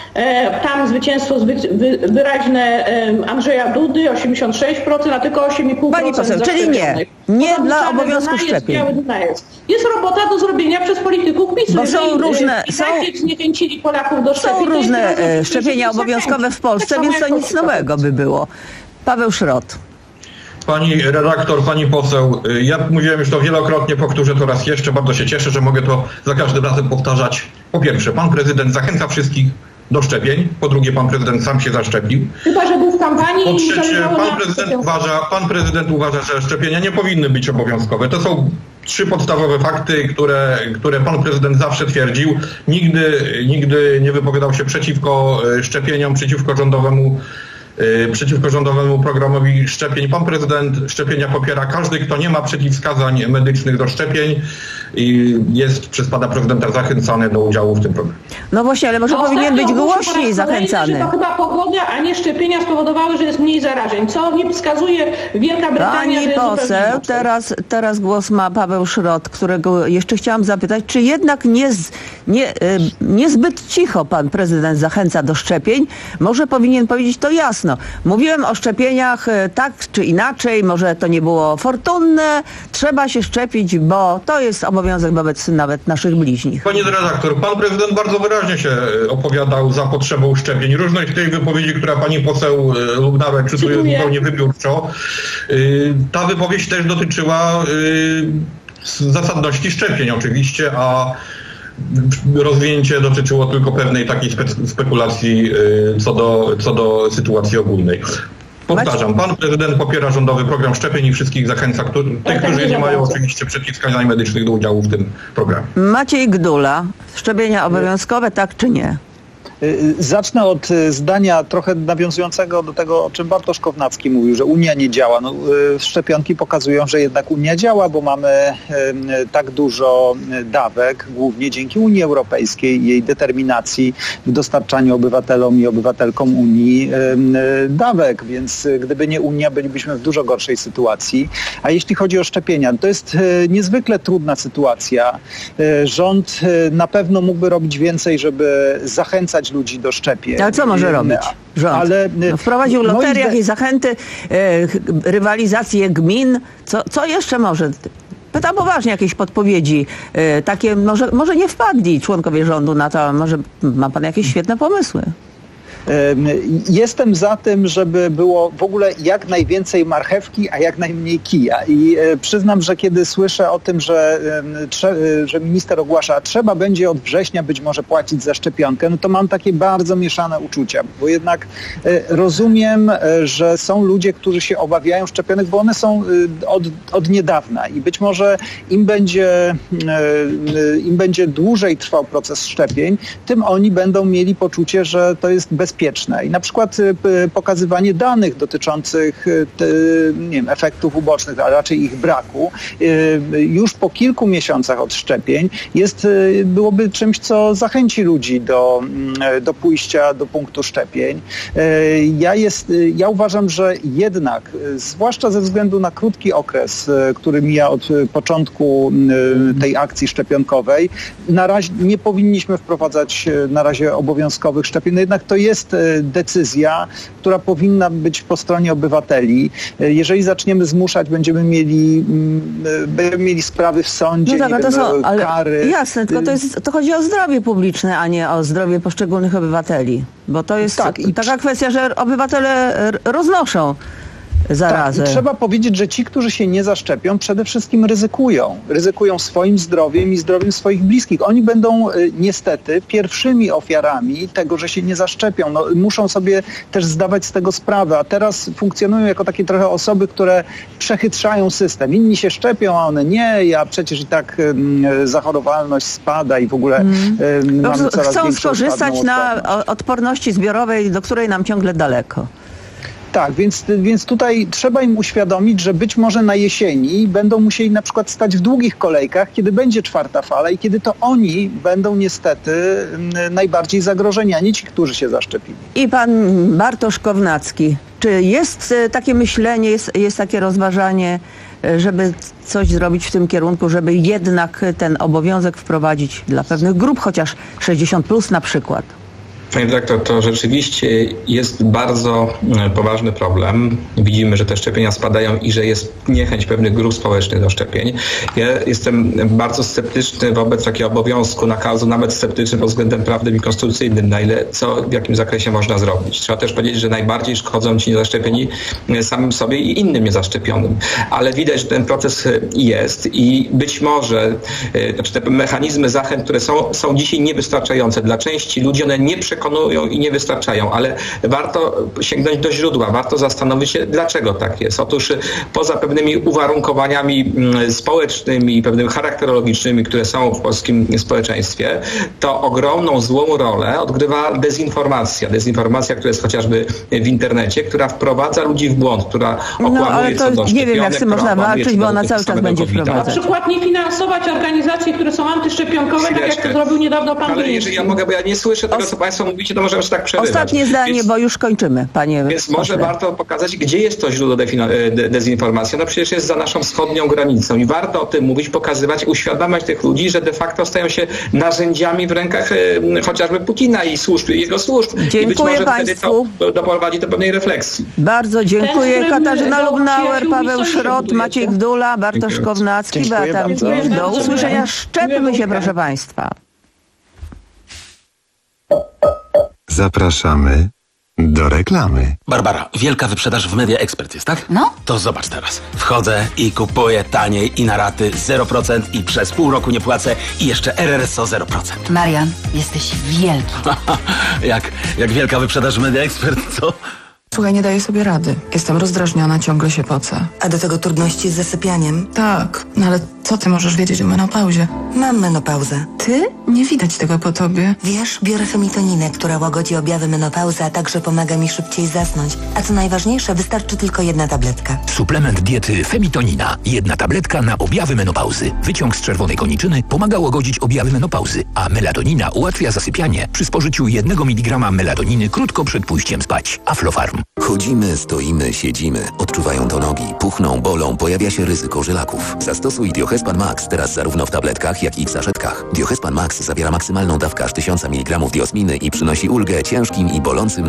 tam zwycięstwo wyraźne Andrzeja Dudy, osiemdziesiąt sześć procent, a tylko osiem i pół procent Pani poseł, czyli nie, nie dla obowiązku szczepień. Jest. jest robota do zrobienia przez polityków PiS-u. Bo są różne, i są, tak zniechęcili Polaków do szczepień. Są różne szczepienia obowiązkowe w Polsce, więc to nic nowego by było. Paweł Szrot. Pani redaktor, pani poseł, ja mówiłem już to wielokrotnie, powtórzę to raz jeszcze, bardzo się cieszę, że mogę to za każdym razem powtarzać. Po pierwsze, pan prezydent zachęca wszystkich do szczepień, po drugie, pan prezydent sam się zaszczepił. Chyba, że był w kampanii. Po trzecie, pan prezydent uważa, pan prezydent uważa, że szczepienia nie powinny być obowiązkowe. To są trzy podstawowe fakty, które, które pan prezydent zawsze twierdził. Nigdy, nigdy nie wypowiadał się przeciwko szczepieniom, przeciwko rządowemu przeciwko rządowemu programowi szczepień. Pan prezydent szczepienia popiera. Każdy, kto nie ma przeciwwskazań medycznych do szczepień i jest przez pana prezydenta zachęcany do udziału w tym programie. No właśnie, ale może No powinien być głośniej zachęcany. Że to chyba pogoda, a nie szczepienia spowodowały, że jest mniej zarażeń. Co nie wskazuje Wielka Brytania, Pani że jest poseł, teraz, teraz głos ma Paweł Szrot, którego jeszcze chciałam zapytać, czy jednak nie, z, nie, niezbyt cicho pan prezydent zachęca do szczepień? Może powinien powiedzieć to jasno. Mówiłem o szczepieniach tak czy inaczej, może to nie było fortunne, trzeba się szczepić, bo to jest obowiązek wobec nawet naszych bliźnich. Panie redaktor, pan prezydent bardzo wyraźnie się opowiadał za potrzebą szczepień. Różność tej wypowiedzi, która pani poseł Lubnauer czytuje zupełnie wybiórczo, ta wypowiedź też dotyczyła zasadności szczepień oczywiście, a rozwinięcie dotyczyło tylko pewnej takiej spe- spekulacji co do, co do sytuacji ogólnej. Powtarzam, pan prezydent popiera rządowy program szczepień i wszystkich zachęca, którzy, tych, którzy nie mają oczywiście przeciwwskazań medycznych do udziału w tym programie. Maciej Gdula, szczepienia obowiązkowe, tak czy nie? Zacznę od zdania trochę nawiązującego do tego, o czym Bartosz Kownacki mówił, że Unia nie działa. No, szczepionki pokazują, że jednak Unia działa, bo mamy tak dużo dawek, głównie dzięki Unii Europejskiej i jej determinacji w dostarczaniu obywatelom i obywatelkom Unii dawek, więc gdyby nie Unia, bylibyśmy w dużo gorszej sytuacji. A jeśli chodzi o szczepienia, to jest niezwykle trudna sytuacja. Rząd na pewno mógłby robić więcej, żeby zachęcać ludzi do szczepień. Ale co może robić rząd? Ale, no, wprowadził loteriach i zachęty, e, rywalizację gmin. Co, co jeszcze może? Pytam poważnie, jakieś podpowiedzi. E, takie może, może nie wpadli członkowie rządu na to, może ma pan jakieś świetne pomysły. Jestem za tym, żeby było w ogóle jak najwięcej marchewki, a jak najmniej kija. I przyznam, że kiedy słyszę o tym, że, że minister ogłasza, trzeba będzie od września być może płacić za szczepionkę, no to mam takie bardzo mieszane uczucia, bo jednak rozumiem, że są ludzie, którzy się obawiają szczepionek, bo one są od, od niedawna i być może im będzie, im będzie dłużej trwał proces szczepień, tym oni będą mieli poczucie, że to jest bezpieczne. Bezpieczne. I na przykład pokazywanie danych dotyczących nie wiem, efektów ubocznych, a raczej ich braku, już po kilku miesiącach od szczepień jest, byłoby czymś, co zachęci ludzi do, do pójścia do punktu szczepień. Ja, jest, ja uważam, że jednak, zwłaszcza ze względu na krótki okres, który mija od początku tej akcji szczepionkowej, na razie nie powinniśmy wprowadzać na razie obowiązkowych szczepień. No jednak to jest decyzja, która powinna być po stronie obywateli. Jeżeli zaczniemy zmuszać, będziemy mieli, będziemy mieli sprawy w sądzie, no tak, nie to są, ale kary. Jasne, tylko to, jest, to chodzi o zdrowie publiczne, a nie o zdrowie poszczególnych obywateli. Bo to jest tak, taka kwestia, że obywatele roznoszą zarazę. Tak, trzeba powiedzieć, że ci, którzy się nie zaszczepią, przede wszystkim ryzykują. Ryzykują swoim zdrowiem i zdrowiem swoich bliskich. Oni będą y, niestety pierwszymi ofiarami tego, że się nie zaszczepią. No, muszą sobie też zdawać z tego sprawę, a teraz funkcjonują jako takie trochę osoby, które przechytrzają system. Inni się szczepią, a one nie, a przecież i tak y, zachorowalność spada i w ogóle y, mm. mamy coraz Chcą skorzystać na odporności zbiorowej, do której nam ciągle daleko. Tak, więc, więc tutaj trzeba im uświadomić, że być może na jesieni będą musieli na przykład stać w długich kolejkach, kiedy będzie czwarta fala i kiedy to oni będą niestety najbardziej zagrożeni, a nie ci, którzy się zaszczepili. I pan Bartosz Kownacki. Czy jest takie myślenie, jest, jest takie rozważanie, żeby coś zrobić w tym kierunku, żeby jednak ten obowiązek wprowadzić dla pewnych grup, chociaż sześćdziesiąt plus na przykład? Panie dyrektor, to rzeczywiście jest bardzo poważny problem. Widzimy, że te szczepienia spadają i że jest niechęć pewnych grup społecznych do szczepień. Ja jestem bardzo sceptyczny wobec takiego obowiązku, nakazu, nawet sceptyczny pod względem prawnym i konstytucyjnym, na ile, co, w jakim zakresie można zrobić. Trzeba też powiedzieć, że najbardziej szkodzą ci niezaszczepieni samym sobie i innym niezaszczepionym. Ale widać, że ten proces jest i być może znaczy te mechanizmy zachęt, które są, są dzisiaj niewystarczające. Dla części ludzi one nie przekonują przekonują i nie wystarczają, ale warto sięgnąć do źródła, warto zastanowić się, dlaczego tak jest. Otóż poza pewnymi uwarunkowaniami społecznymi i pewnymi charakterologicznymi, które są w polskim społeczeństwie, to ogromną, złą rolę odgrywa dezinformacja. Dezinformacja, która jest chociażby w internecie, która wprowadza ludzi w błąd, która okłamuje no, ale to co do nie wiem, jak się można walczyć, bo ona cały czas będzie COVID-a. wprowadzać. Na przykład nie finansować organizacji, które są antyszczepionkowe, tak jak to zrobił niedawno pan Ale jeżeli ja mogę, bo ja nie słyszę tego, co państwo mówicie, to możemy się tak przerywać. Ostatnie zdanie, więc, bo już kończymy, panie Więc może pośle. warto pokazać, gdzie jest to źródło defino- de- dezinformacji. No przecież jest za naszą wschodnią granicą i warto o tym mówić, pokazywać, uświadamiać tych ludzi, że de facto stają się narzędziami w rękach e, chociażby Putina i służb, jego służb. Dziękuję I być może państwu. wtedy to doprowadzi do pewnej refleksji. Bardzo dziękuję. Ten, Katarzyna do Lubnauer, przyjaciół Paweł i Szrot, sąsiadów Maciej Gdula, Bartosz Dziękuję. Kownacki, Dziękuję Beata bardzo. Mickiewicz. Do Dziękuję usłyszenia. bardzo. Szczepmy się, proszę państwa. Zapraszamy do reklamy. Barbara, wielka wyprzedaż w Media Expert jest, tak? No. To zobacz teraz. Wchodzę i kupuję taniej i na raty zero procent i przez pół roku nie płacę i jeszcze R R S O zero procent. Marian, jesteś wielki. jak, jak wielka wyprzedaż w Media Expert, co? Słuchaj, nie daję sobie rady. Jestem rozdrażniona, ciągle się pocę. A do tego trudności z zasypianiem? Tak, no ale co ty możesz wiedzieć o menopauzie? Mam menopauzę. Ty? Nie widać tego po tobie. Wiesz, biorę femitoninę, która łagodzi objawy menopauzy, a także pomaga mi szybciej zasnąć. A co najważniejsze, wystarczy tylko jedna tabletka. Suplement diety Femitonina. Jedna tabletka na objawy menopauzy. Wyciąg z czerwonej koniczyny pomaga łagodzić objawy menopauzy, a melatonina ułatwia zasypianie przy spożyciu jednego miligrama melatoniny krótko przed pójściem spać. Aflofarm. Chodzimy, stoimy, siedzimy. Odczuwają to nogi. Puchną, bolą, pojawia się ryzyko żylaków. Zastosuj Diohespan Max teraz zarówno w tabletkach, jak i w saszetkach. Diohespan Max zawiera maksymalną dawkę aż tysiąc miligramów diosminy i przynosi ulgę ciężkim i bolącym